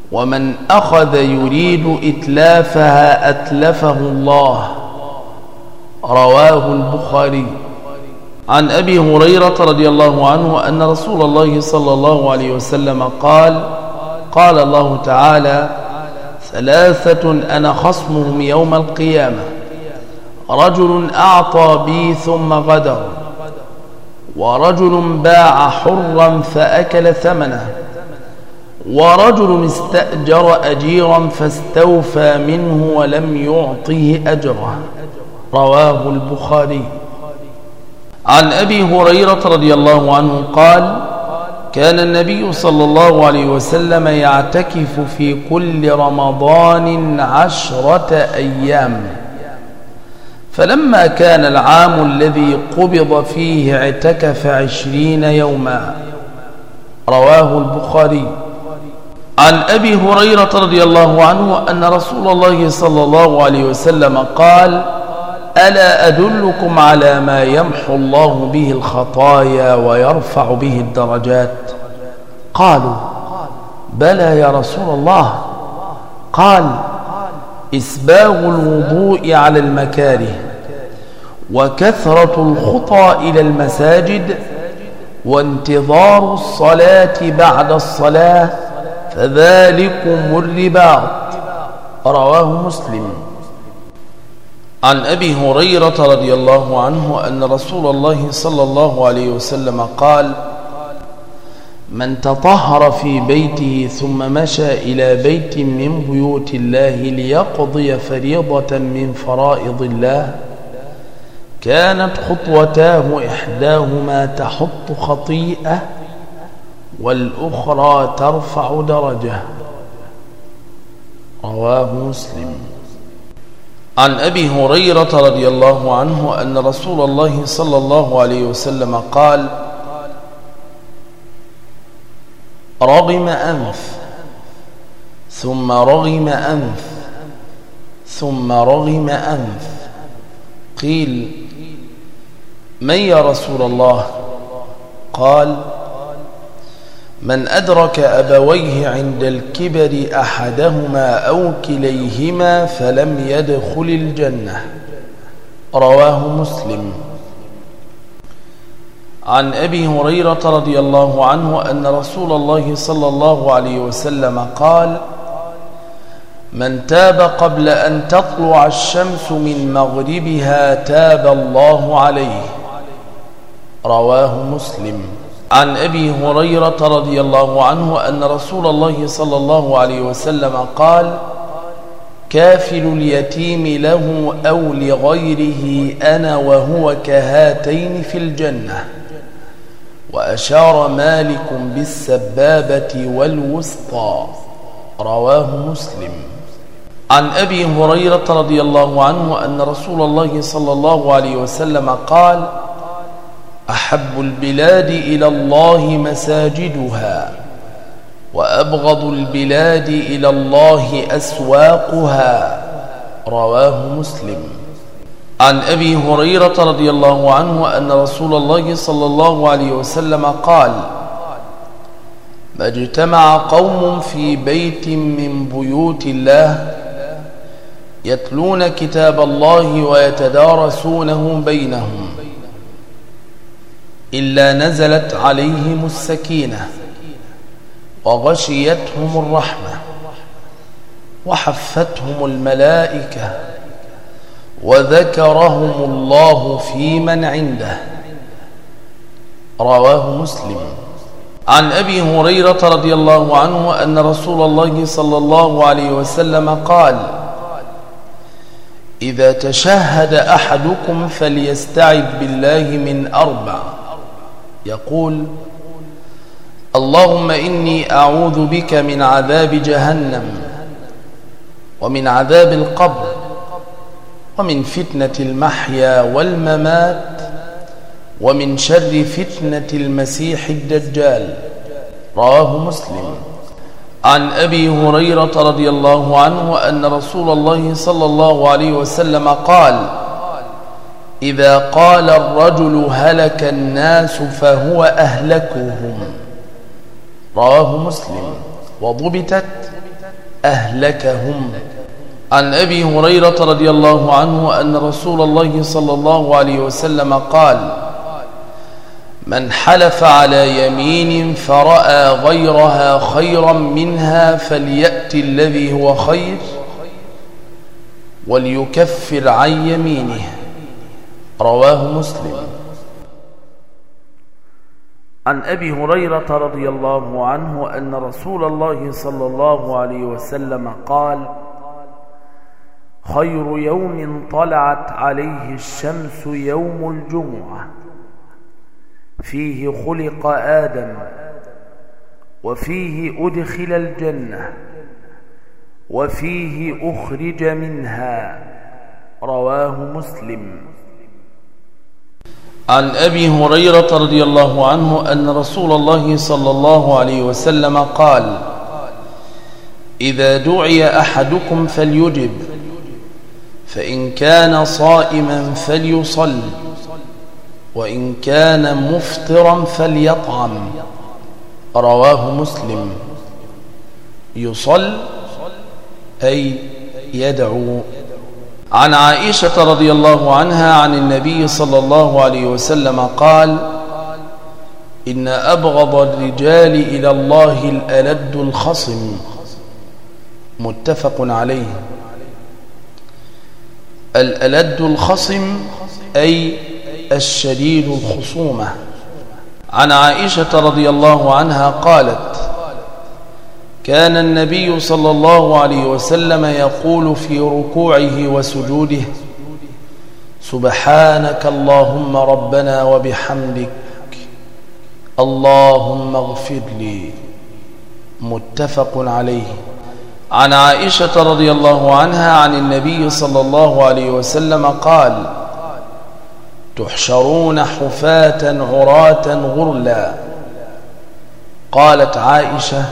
ومن أخذ يريد إتلافها أتلفه الله. رواه البخاري. عن أبي هريرة رضي الله عنه أن رسول الله صلى الله عليه وسلم قال: قال الله تعالى: ثلاثة أنا خصمهم يوم القيامة: رجل أعطى بي ثم غدر، ورجل باع حرا فأكل ثمنه، ورجل استأجر أجيرا فاستوفى منه ولم يعطه أجره. رواه البخاري. عن أبي هريرة رضي الله عنه قال: كان النبي صلى الله عليه وسلم يعتكف في كل رمضان عشرة أيام، فلما كان العام الذي قبض فيه اعتكف عشرين يوما. رواه البخاري. عن أبي هريرة رضي الله عنه أن رسول الله صلى الله عليه وسلم قال: ألا أدلكم على ما يمحو الله به الخطايا ويرفع به الدرجات؟ قالوا: بلى يا رسول الله. قال: إسباغ الوضوء على المكاره، وكثرة الخطى إلى المساجد، وانتظار الصلاة بعد الصلاة، فذلكم الرباط. رواه مسلم. عن أبي هريرة رضي الله عنه أن رسول الله صلى الله عليه وسلم قال: من تطهر في بيته ثم مشى إلى بيت من بيوت الله ليقضي فريضة من فرائض الله، كانت خطوتاه إحداهما تحط خطيئة والأخرى ترفع درجة. رواه مسلم. عن أبي هريرة رضي الله عنه أن رسول الله صلى الله عليه وسلم قال: رغم أنف ثم رغم أنف ثم رغم أنف. قيل: من يا رسول الله؟ قال: من أدرك أبويه عند الكبر أحدهما أو كليهما فلم يدخل الجنة. رواه مسلم. عن أبي هريرة رضي الله عنه أن رسول الله صلى الله عليه وسلم قال: من تاب قبل أن تطلع الشمس من مغربها تاب الله عليه. رواه مسلم. عن أبي هريرة رضي الله عنه أن رسول الله صلى الله عليه وسلم قال: كافل اليتيم له أو لغيره أنا وهو كهاتين في الجنة. وأشار مالك بالسبابة والوسطى. رواه مسلم. عن أبي هريرة رضي الله عنه أن رسول الله صلى الله عليه وسلم قال: أحب البلاد إلى الله مساجدها، وأبغض البلاد إلى الله أسواقها. رواه مسلم. عن أبي هريرة رضي الله عنه أن رسول الله صلى الله عليه وسلم قال: ما اجتمع قوم في بيت من بيوت الله يتلون كتاب الله ويتدارسونه بينهم إلا نزلت عليهم السكينة وغشيتهم الرحمة وحفتهم الملائكة وذكرهم الله في من عنده. رواه مسلم. عن أبي هريرة رضي الله عنه أن رسول الله صلى الله عليه وسلم قال: إذا تشهد أحدكم فليستعذ بالله من أربع، يقول: اللهم إني أعوذ بك من عذاب جهنم، ومن عذاب القبر، ومن فتنة المحيا والممات، ومن شر فتنة المسيح الدجال. رواه مسلم. عن أبي هريرة رضي الله عنه أن رسول الله صلى الله عليه وسلم قال: إذا قال الرجل هلك الناس فهو أهلكهم. رواه مسلم. وضبطت أهلكهم. عن أبي هريرة رضي الله عنه أن رسول الله صلى الله عليه وسلم قال: من حلف على يمين فرأى غيرها خيرا منها فليأت الذي هو خير وليكفر عن يمينه. رواه مسلم. عن أبي هريرة رضي الله عنه أن رسول الله صلى الله عليه وسلم قال: خير يوم طلعت عليه الشمس يوم الجمعة، فيه خلق آدم، وفيه أدخل الجنة، وفيه أخرج منها. رواه مسلم. عن أبي هريرة رضي الله عنه أن رسول الله صلى الله عليه وسلم قال: إذا دعي أحدكم فليجب، فإن كان صائما فليصل، وإن كان مفطرا فليطعم. رواه مسلم. يصل أي يدعو. عن عائشة رضي الله عنها عن النبي صلى الله عليه وسلم قال: إن أبغض الرجال إلى الله الألد الخصم. متفق عليه. الألد الخصم أي الشديد الخصومة. عن عائشة رضي الله عنها قالت: كان النبي صلى الله عليه وسلم يقول في ركوعه وسجوده: سبحانك اللهم ربنا وبحمدك، اللهم اغفر لي. متفق عليه. عن عائشة رضي الله عنها عن النبي صلى الله عليه وسلم قال: تحشرون حفاة عراة غرلا. قالت عائشة: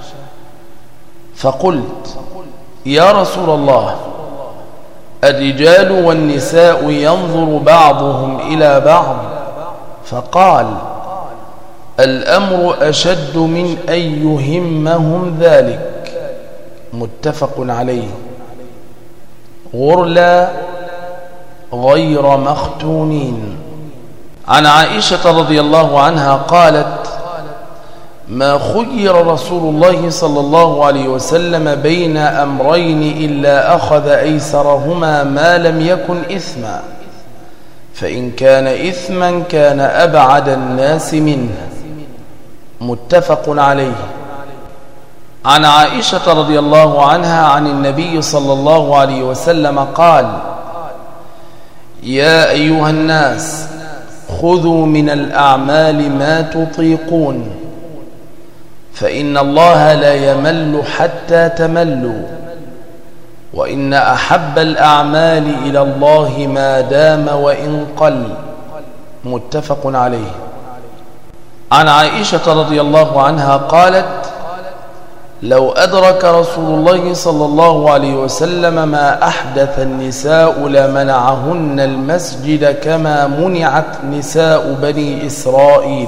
فقلت: يا رسول الله، الرجال والنساء ينظر بعضهم إلى بعض؟ فقال: الأمر أشد من أن يهمهم ذلك. متفق عليه. غرلا غير مختونين. عن عائشة رضي الله عنها قالت: ما خير رسول الله صلى الله عليه وسلم بين أمرين إلا أخذ أيسرهما ما لم يكن إثما، فإن كان إثما كان أبعد الناس منه. متفق عليه. عن عائشة رضي الله عنها عن النبي صلى الله عليه وسلم قال: يا أيها الناس، خذوا من الأعمال ما تطيقون، فإن الله لا يمل حتى تملوا، وإن أحب الأعمال إلى الله ما دام وإن قل. متفق عليه. عن عائشة رضي الله عنها قالت: لو أدرك رسول الله صلى الله عليه وسلم ما أحدث النساء لمنعهن المسجد كما منعت نساء بني إسرائيل.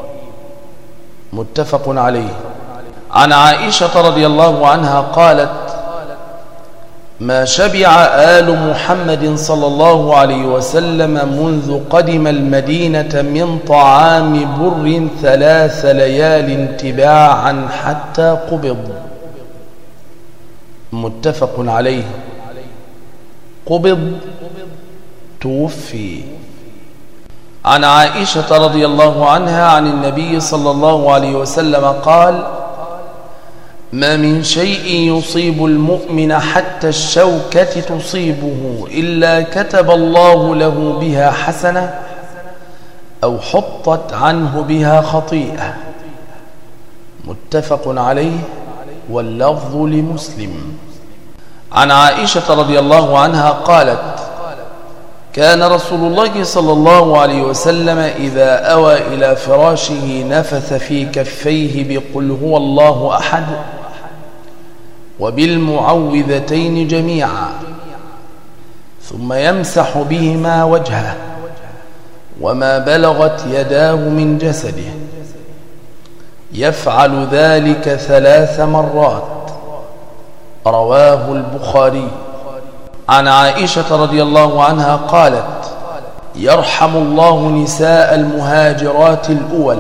متفق عليه. عن عائشة رضي الله عنها قالت: ما شبع آل محمد صلى الله عليه وسلم منذ قدم المدينة من طعام بر ثلاث ليال تباعا حتى قبض. متفق عليه. قبض توفي. عن عائشة رضي الله عنها عن النبي صلى الله عليه وسلم قال: ما من شيء يصيب المؤمن حتى الشوكة تصيبه إلا كتب الله له بها حسنة أو حطت عنه بها خطيئة. متفق عليه، واللفظ لمسلم. عن عائشة رضي الله عنها قالت: كان رسول الله صلى الله عليه وسلم إذا أوى إلى فراشه نفث في كفيه بقل هو الله أحد وبالمعوذتين جميعا، ثم يمسح بهما وجهه وما بلغت يداه من جسده، يفعل ذلك ثلاث مرات. رواه البخاري. عن عائشة رضي الله عنها قالت: يرحم الله نساء المهاجرات الأول.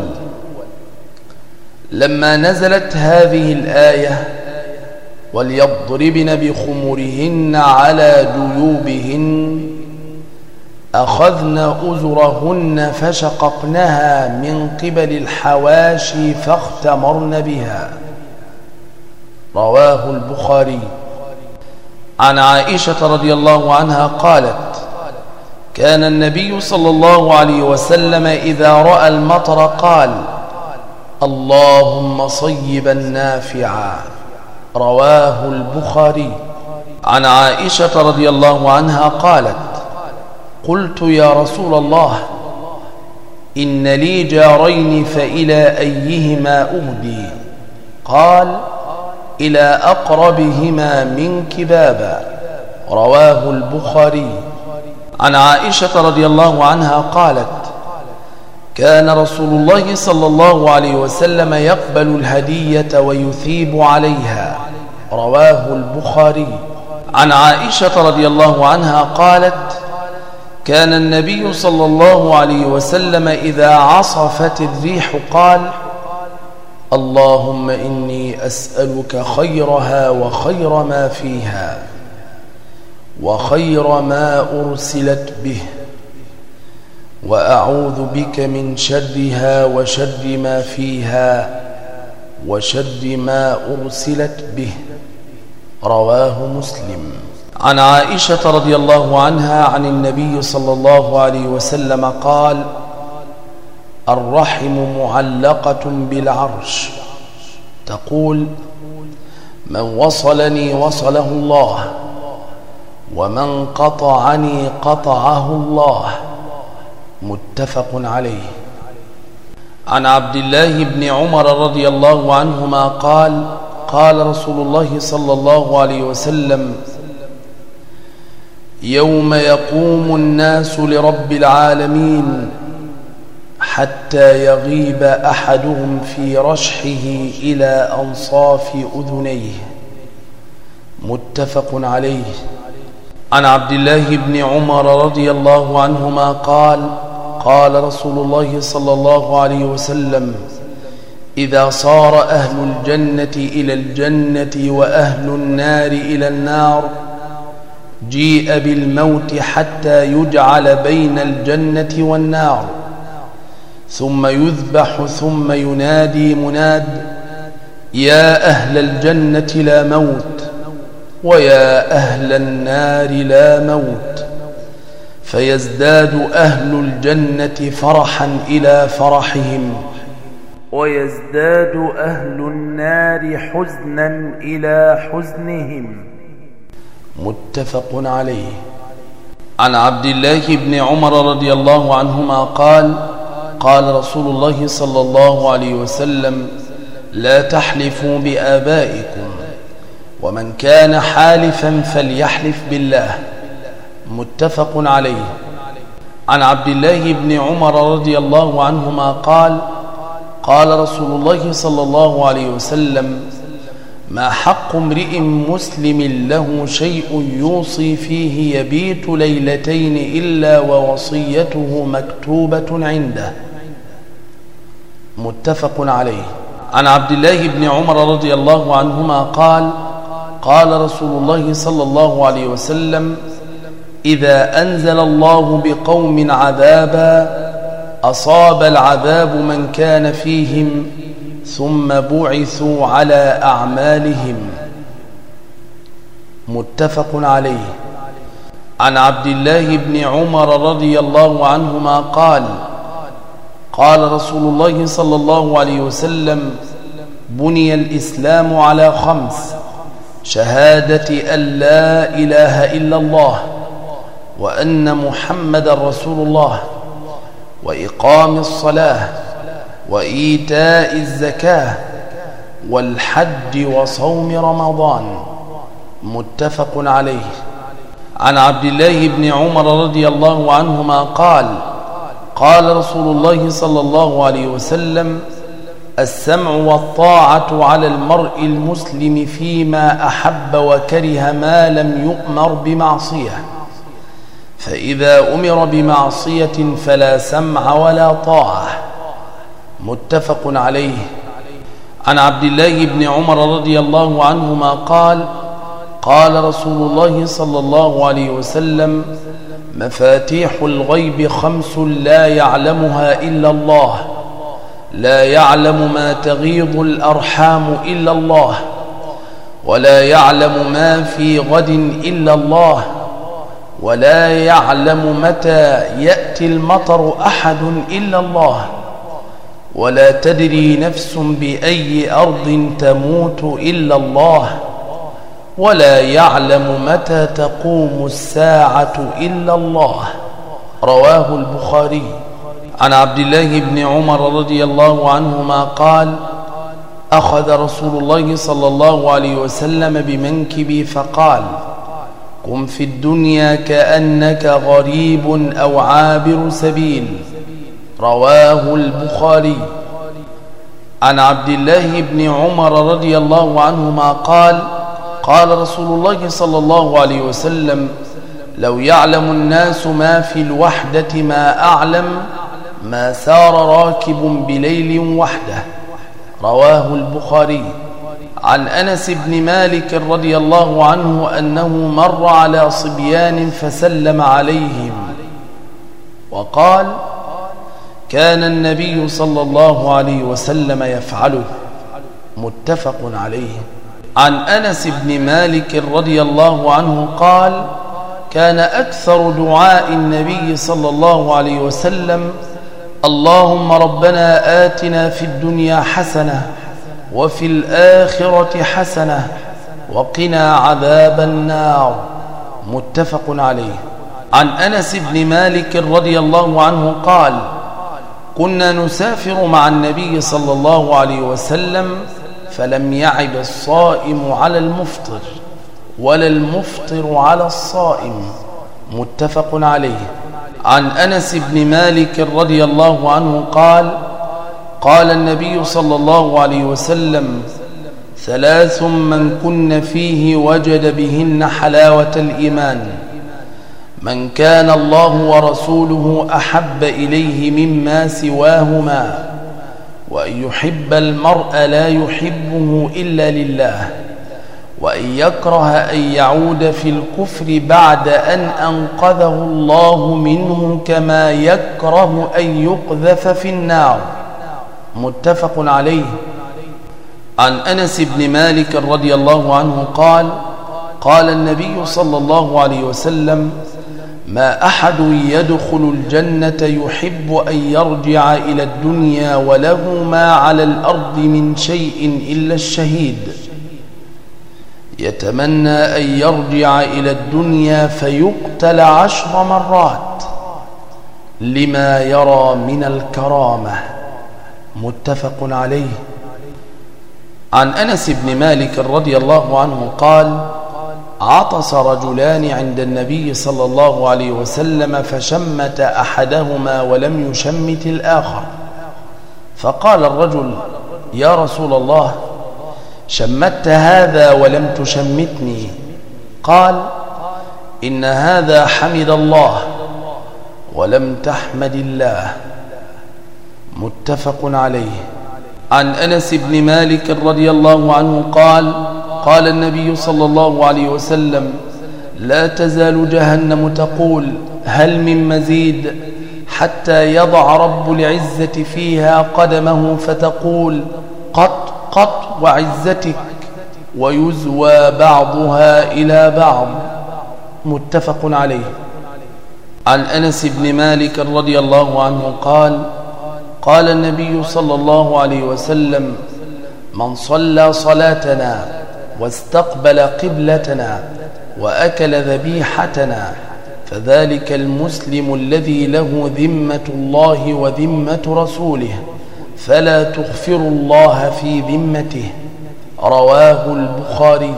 لما نزلت هذه الآية: وليضربن بخمرهن على جيوبهن، أخذن أزرهن فشققنها من قبل الحواشي فاختمرن بها. رواه البخاري. عن عائشة رضي الله عنها قالت: كان النبي صلى الله عليه وسلم إذا رأى المطر قال: اللهم صيبا نافعا. رواه البخاري. عن عائشة رضي الله عنها قالت: قلت يا رسول الله، إن لي جارين فإلى أيهما أهدي؟ قال: إلى أقربهما منك بابا. رواه البخاري. عن عائشة رضي الله عنها قالت: كان رسول الله صلى الله عليه وسلم يقبل الهدية ويثيب عليها. رواه البخاري. عن عائشة رضي الله عنها قالت: كان النبي صلى الله عليه وسلم إذا عصفت الريح قال: اللهم إني أسألك خيرها وخير ما فيها وخير ما أرسلت به، وأعوذ بك من شرها وشر ما فيها وشر ما أرسلت به. رواه مسلم. عن عائشة رضي الله عنها عن النبي صلى الله عليه وسلم قال: الرحم معلقة بالعرش، تقول: من وصلني وصله الله، ومن قطعني قطعه الله. متفق عليه. عن عبد الله بن عمر رضي الله عنهما قال: قال رسول الله صلى الله عليه وسلم: يوم يقوم الناس لرب العالمين حتى يغيب أحدهم في رشحه إلى أنصاف أذنيه. متفق عليه. عن عبد الله بن عمر رضي الله عنهما قال: قال رسول الله صلى الله عليه وسلم: إذا صار أهل الجنة إلى الجنة وأهل النار إلى النار، جيء بالموت حتى يجعل بين الجنة والنار، ثم يذبح، ثم ينادي مناد: يا أهل الجنة لا موت، ويا أهل النار لا موت، فيزداد أهل الجنة فرحا إلى فرحهم، ويزداد أهل النار حزنا إلى حزنهم. متفق عليه. عن عبد الله بن عمر رضي الله عنهما قال: قال رسول الله صلى الله عليه وسلم: لا تحلفوا بآبائكم، ومن كان حالفا فليحلف بالله. متفق عليه. عن عبد الله بن عمر رضي الله عنهما قال: قال رسول الله صلى الله عليه وسلم: ما حق امرئ مسلم له شيء يوصي فيه يبيت ليلتين إلا ووصيته مكتوبة عنده. متفق عليه. عن عبد الله بن عمر رضي الله عنهما قال: قال رسول الله صلى الله عليه وسلم: إذا أنزل الله بقوم عذابا أصاب العذاب من كان فيهم، ثم بعثوا على أعمالهم. متفق عليه. عن عبد الله بن عمر رضي الله عنهما قال: قال رسول الله صلى الله عليه وسلم: بني الإسلام على خمس: شهادة أن لا إله إلا الله، وأن محمد رسول الله، وإقام الصلاة، وإيتاء الزكاة، والحج، وصوم رمضان. متفق عليه. عن عبد الله بن عمر رضي الله عنهما قال: قال رسول الله صلى الله عليه وسلم: السمع والطاعة على المرء المسلم فيما أحب وكره ما لم يؤمر بمعصية، فإذا أمر بمعصية فلا سمع ولا طاعة. متفق عليه. عن عبد الله بن عمر رضي الله عنهما قال: قال رسول الله صلى الله عليه وسلم: مفاتيح الغيب خمس لا يعلمها إلا الله، لا يعلم ما تغيض الأرحام إلا الله، ولا يعلم ما في غد إلا الله، ولا يعلم متى يأتي المطر أحد إلا الله، ولا تدري نفس بأي أرض تموت إلا الله، ولا يعلم متى تقوم الساعة إلا الله. رواه البخاري. عن عبد الله بن عمر رضي الله عنهما قال: أخذ رسول الله صلى الله عليه وسلم بمنكبي فقال: قم في الدنيا كأنك غريب أو عابر سبيل. رواه البخاري. عن عبد الله بن عمر رضي الله عنهما قال: قال رسول الله صلى الله عليه وسلم: لو يعلم الناس ما في الوحدة ما أعلم ما سار راكب بليل وحده. رواه البخاري. عن أنس بن مالك رضي الله عنه أنه مر على صبيان فسلم عليهم وقال: كان النبي صلى الله عليه وسلم يفعله. متفق عليه. عن أنس بن مالك رضي الله عنه قال: كان أكثر دعاء النبي صلى الله عليه وسلم: اللهم ربنا آتنا في الدنيا حسنة وفي الآخرة حسنة وقنا عذاب النار. متفق عليه. عن أنس بن مالك رضي الله عنه قال: كنا نسافر مع النبي صلى الله عليه وسلم فلم يعب الصائم على المفطر ولا المفطر على الصائم. متفق عليه. عن أنس بن مالك رضي الله عنه قال: قال النبي صلى الله عليه وسلم: ثلاث من كن فيه وجد بهن حلاوة الإيمان: من كان الله ورسوله أحب إليه مما سواهما، وأن يحب المرء لا يحبه إلا لله، وأن يكره أن يعود في الكفر بعد أن أنقذه الله منه كما يكره أن يقذف في النار. متفق عليه. عن أنس بن مالك رضي الله عنه قال: قال النبي صلى الله عليه وسلم: ما أحد يدخل الجنة يحب أن يرجع إلى الدنيا وله ما على الأرض من شيء إلا الشهيد، يتمنى أن يرجع إلى الدنيا فيقتل عشر مرات لما يرى من الكرامة. متفق عليه. عن أنس بن مالك رضي الله عنه قال: عطس رجلان عند النبي صلى الله عليه وسلم فشمت أحدهما ولم يشمت الآخر، فقال الرجل: يا رسول الله، شمت هذا ولم تشمتني. قال: إن هذا حمد الله ولم تحمد الله. متفق عليه. عن أنس بن مالك رضي الله عنه قال: قال النبي صلى الله عليه وسلم: لا تزال جهنم تقول هل من مزيد، حتى يضع رب العزة فيها قدمه فتقول قط قط وعزتك، ويزوى بعضها إلى بعض. متفق عليه. عن أنس بن مالك رضي الله عنه قال: قال النبي صلى الله عليه وسلم: من صلى صلاتنا واستقبل قبلتنا وأكل ذبيحتنا فذلك المسلم الذي له ذمة الله وذمة رسوله، فلا تغفر الله في ذمته. رواه البخاري.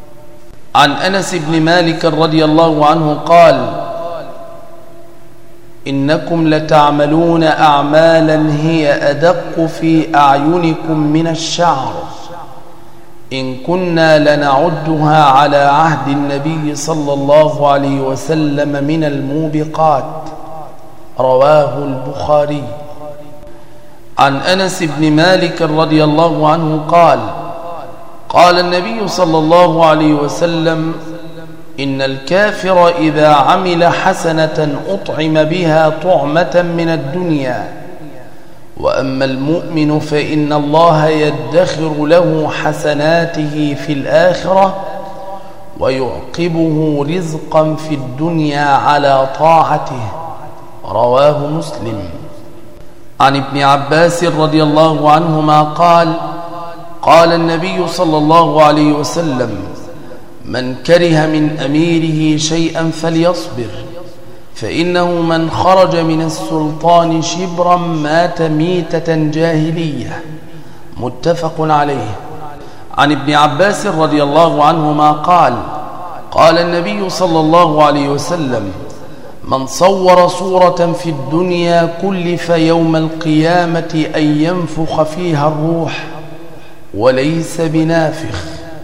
عن أنس بن مالك رضي الله عنه قال: إنكم لتعملون أعمالا هي أدق في أعينكم من الشعر إن كنا لنعدها على عهد النبي صلى الله عليه وسلم من الموبقات. رواه البخاري. عن أنس بن مالك رضي الله عنه قال قال النبي صلى الله عليه وسلم إن الكافر إذا عمل حسنة أطعم بها طعمة من الدنيا، وأما المؤمن فإن الله يدخر له حسناته في الآخرة ويعقبه رزقا في الدنيا على طاعته. رواه مسلم. عن ابن عباس رضي الله عنهما قال قال النبي صلى الله عليه وسلم من كره من أميره شيئا فليصبر، فإنه من خرج من السلطان شبرا مات ميتة جاهلية. متفق عليه. عن ابن عباس رضي الله عنهما قال قال النبي صلى الله عليه وسلم من صور صورة في الدنيا كلف يوم القيامة أن ينفخ فيها الروح وليس بنافخ.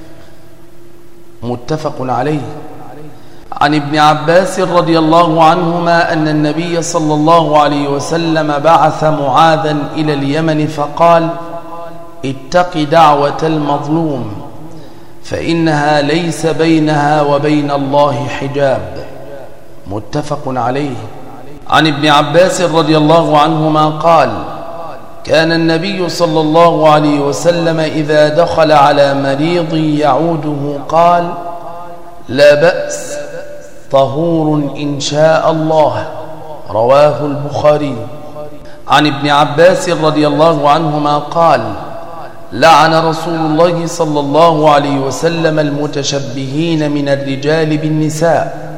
متفق عليه. عن ابن عباس رضي الله عنهما أن النبي صلى الله عليه وسلم بعث معاذا إلى اليمن فقال اتق دعوة المظلوم فإنها ليس بينها وبين الله حجاب. متفق عليه. عن ابن عباس رضي الله عنهما قال كان النبي صلى الله عليه وسلم إذا دخل على مريض يعوده قال لا بأس طهور إن شاء الله. رواه البخاري. عن ابن عباس رضي الله عنهما قال لعن رسول الله صلى الله عليه وسلم المتشبهين من الرجال بالنساء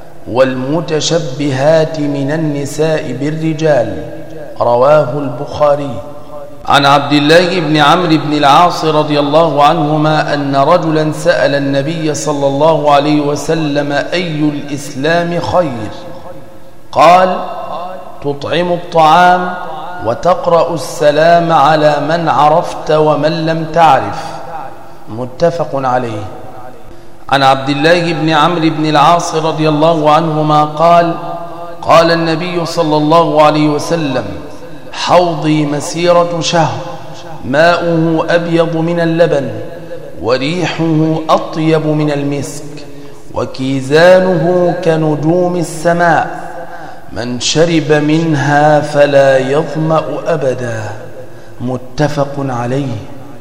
والمتشبهات من النساء بالرجال. رواه البخاري. عن عبد الله بن عمرو بن العاص رضي الله عنهما أن رجلا سأل النبي صلى الله عليه وسلم أي الإسلام خير؟ قال تطعم الطعام وتقرأ السلام على من عرفت ومن لم تعرف. متفق عليه. عن عبد الله بن عمرو بن العاص رضي الله عنهما قال قال النبي صلى الله عليه وسلم حوضي مسيرة شهر ماؤه أبيض من اللبن وريحه أطيب من المسك وكيزانه كنجوم السماء من شرب منها فلا يظمأ أبدا. متفق عليه.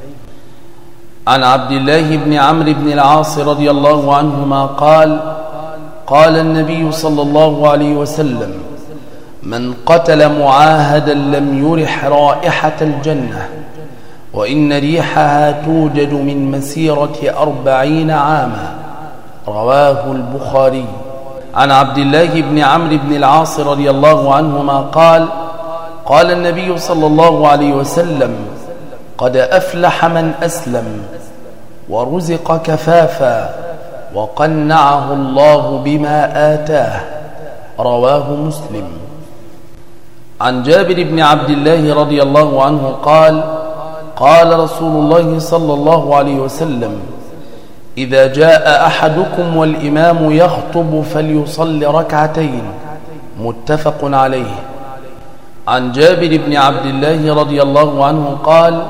عن عبد الله بن عمرو بن العاص رضي الله عنهما قال قال النبي صلى الله عليه وسلم من قتل معاهدا لم يرح رائحة الجنة وإن ريحها توجد من مسيرة أربعين عاما. رواه البخاري. عن عبد الله بن عمرو بن العاص رضي الله عنهما قال قال النبي صلى الله عليه وسلم قد أفلح من أسلم ورزق كفافا وقنعه الله بما آتاه. رواه مسلم. عن جابر بن عبد الله رضي الله عنه قال قال رسول الله صلى الله عليه وسلم إذا جاء أحدكم والإمام يخطب فليصل ركعتين. متفق عليه. عن جابر بن عبد الله رضي الله عنه قال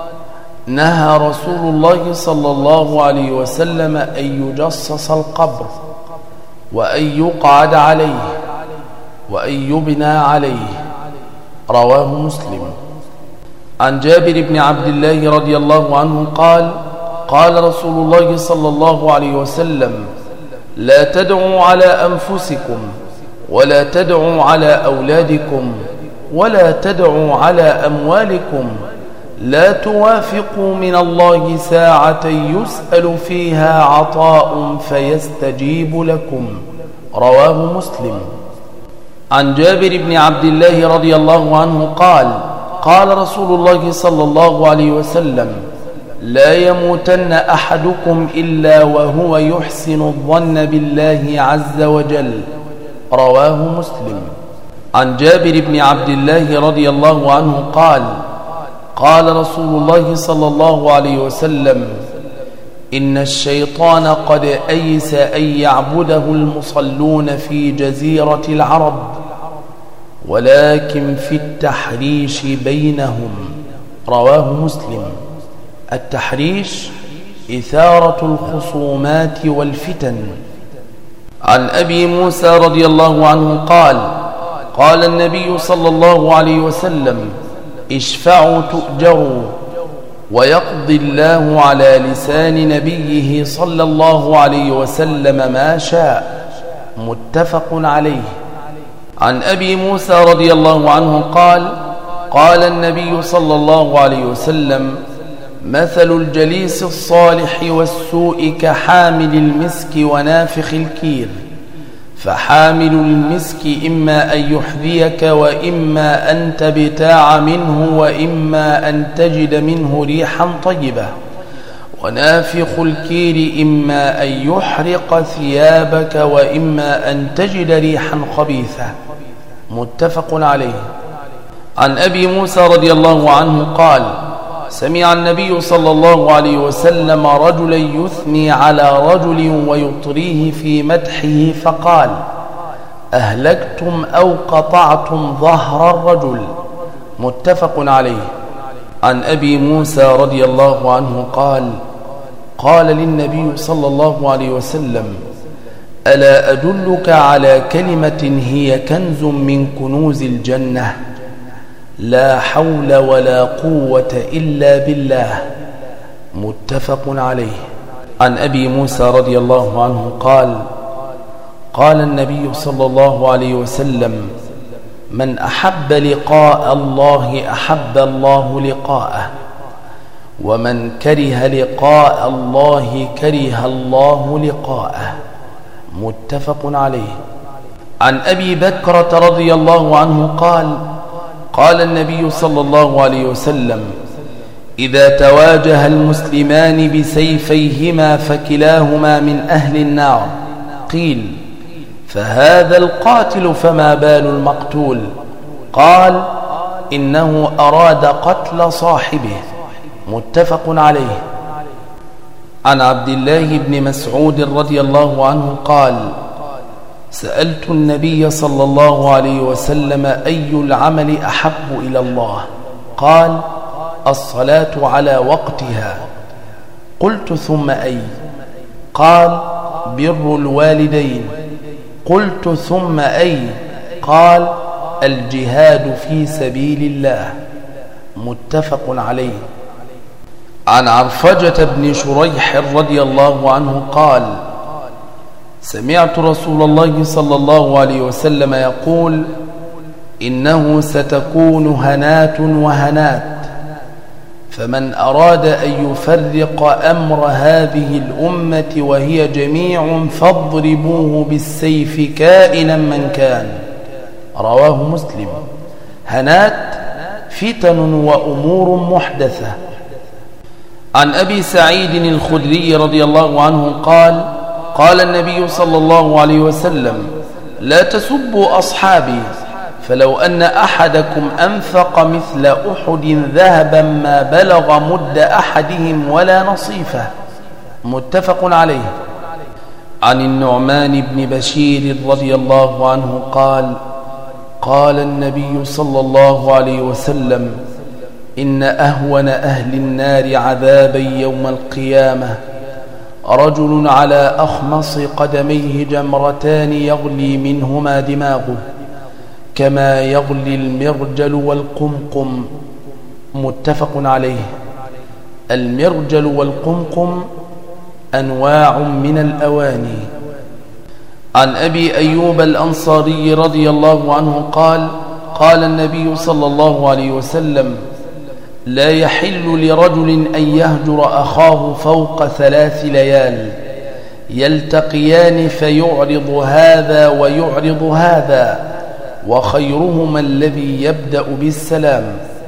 نهى رسول الله صلى الله عليه وسلم أن يجصص القبر وأن يقعد عليه وأن يبنى عليه. رواه مسلم. عن جابر بن عبد الله رضي الله عنه قال قال رسول الله صلى الله عليه وسلم لا تدعوا على أنفسكم ولا تدعوا على أولادكم ولا تدعوا على أموالكم لا توافقوا من الله ساعة يسأل فيها عطاء فيستجيب لكم. رواه مسلم. عن جابر بن عبد الله رضي الله عنه قال قال رسول الله صلى الله عليه وسلم لا يموتن أحدكم إلا وهو يحسن الظن بالله عز وجل. رواه مسلم. عن جابر بن عبد الله رضي الله عنه قال قال رسول الله صلى الله عليه وسلم إن الشيطان قد أيس أن يعبده المصلون في جزيرة العرب، ولكن في التحريش بينهم. رواه مسلم. التحريش إثارة الخصومات والفتن. عن أبي موسى رضي الله عنه قال قال النبي صلى الله عليه وسلم اشفعوا تؤجروا، ويقضي الله على لسان نبيه صلى الله عليه وسلم ما شاء. متفق عليه. عن أبي موسى رضي الله عنه قال قال النبي صلى الله عليه وسلم مثل الجليس الصالح والسوء كحامل المسك ونافخ الكير، فحامل المسك إما أن يحذيك وإما أن تبتاع منه وإما أن تجد منه ريحا طيبة، ونافخ الكير إما أن يحرق ثيابك وإما أن تجد ريحا خبيثة. متفق عليه. عن أبي موسى رضي الله عنه قال سمع النبي صلى الله عليه وسلم رجلا يثني على رجل ويطريه في مدحه فقال أهلكتم أو قطعتم ظهر الرجل. متفق عليه. عن أبي موسى رضي الله عنه قال قال للنبي صلى الله عليه وسلم ألا أدلك على كلمة هي كنز من كنوز الجنة؟ لا حول ولا قوة إلا بالله. متفق عليه. عن أبي موسى رضي الله عنه قال قال النبي صلى الله عليه وسلم من أحب لقاء الله أحب الله لقاءه، ومن كره لقاء الله كره الله لقاءه. متفق عليه. عن أبي بكرة رضي الله عنه قال قال النبي صلى الله عليه وسلم إذا تواجه المسلمان بسيفيهما فكلاهما من أهل النار، قيل فهذا القاتل فما بال المقتول؟ قال إنه أراد قتل صاحبه. متفق عليه. عن عبد الله بن مسعود رضي الله عنه قال سألت النبي صلى الله عليه وسلم أي العمل أحب إلى الله؟ قال الصلاة على وقتها. قلت ثم أي؟ قال بر الوالدين. قلت ثم أي؟ قال الجهاد في سبيل الله. متفق عليه. عن عرفجة بن شريح رضي الله عنه قال سمعت رسول الله صلى الله عليه وسلم يقول إنه ستكون هنات وهنات، فمن أراد أن يفرق أمر هذه الأمة وهي جميع فاضربوه بالسيف كائنا من كان. رواه مسلم. هنات فتن وأمور محدثة. عن أبي سعيد الخدري رضي الله عنه قال قال النبي صلى الله عليه وسلم لا تسبوا أصحابي، فلو أن أحدكم أنفق مثل أحد ذهبا ما بلغ مد أحدهم ولا نصيفه. متفق عليه. عن النعمان بن بشير رضي الله عنه قال قال النبي صلى الله عليه وسلم إن أهون أهل النار عذابا يوم القيامة رجل على أخمص قدميه جمرتان يغلي منهما دماغه كما يغلي المرجل والقمقم. متفق عليه. المرجل والقمقم أنواع من الأواني. عن أبي أيوب الأنصاري رضي الله عنه قال قال النبي صلى الله عليه وسلم لا يحل لرجل أن يهجر أخاه فوق ثلاث ليال يلتقيان فيعرض هذا ويعرض هذا، وخيرهما الذي يبدأ بالسلام.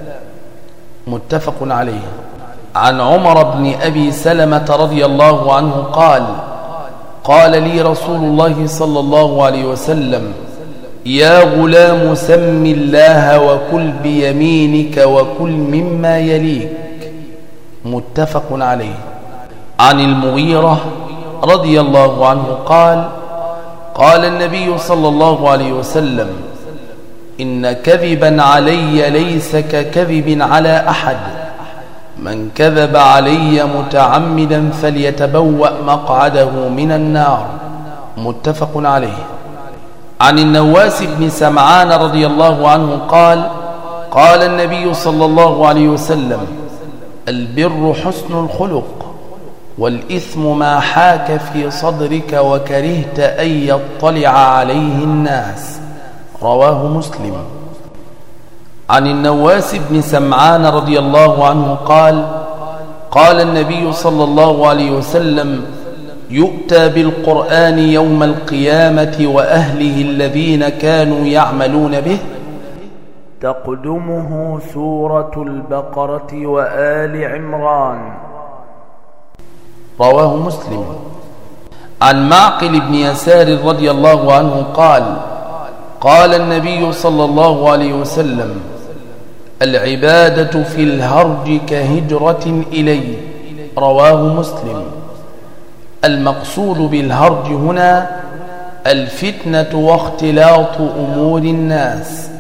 متفق عليه. عن عمر بن أبي سلمة رضي الله عنه قال قال لي رسول الله صلى الله عليه وسلم يا غلام سم الله وكل بيمينك وكل مما يليك. متفق عليه. عن المغيرة رضي الله عنه قال قال النبي صلى الله عليه وسلم إن كذبا علي ليس ككذب على أحد، من كذب علي متعمدا فليتبوأ مقعده من النار. متفق عليه. عن النواس بن سمعان رضي الله عنه قال قال النبي صلى الله عليه وسلم البر حسن الخلق، والإثم ما حاك في صدرك وكرهت أن يطلع عليه الناس. رواه مسلم. عن النواس بن سمعان رضي الله عنه قال قال النبي صلى الله عليه وسلم يؤتى بالقرآن يوم القيامة وأهله الذين كانوا يعملون به تقدمه سورة البقرة وآل عمران. رواه مسلم. عن معقل بن يسار رضي الله عنه قال قال النبي صلى الله عليه وسلم العبادة في الهرج كهجرة إلي. رواه مسلم. المقصود بالهرج هنا الفتنة واختلاط أمور الناس.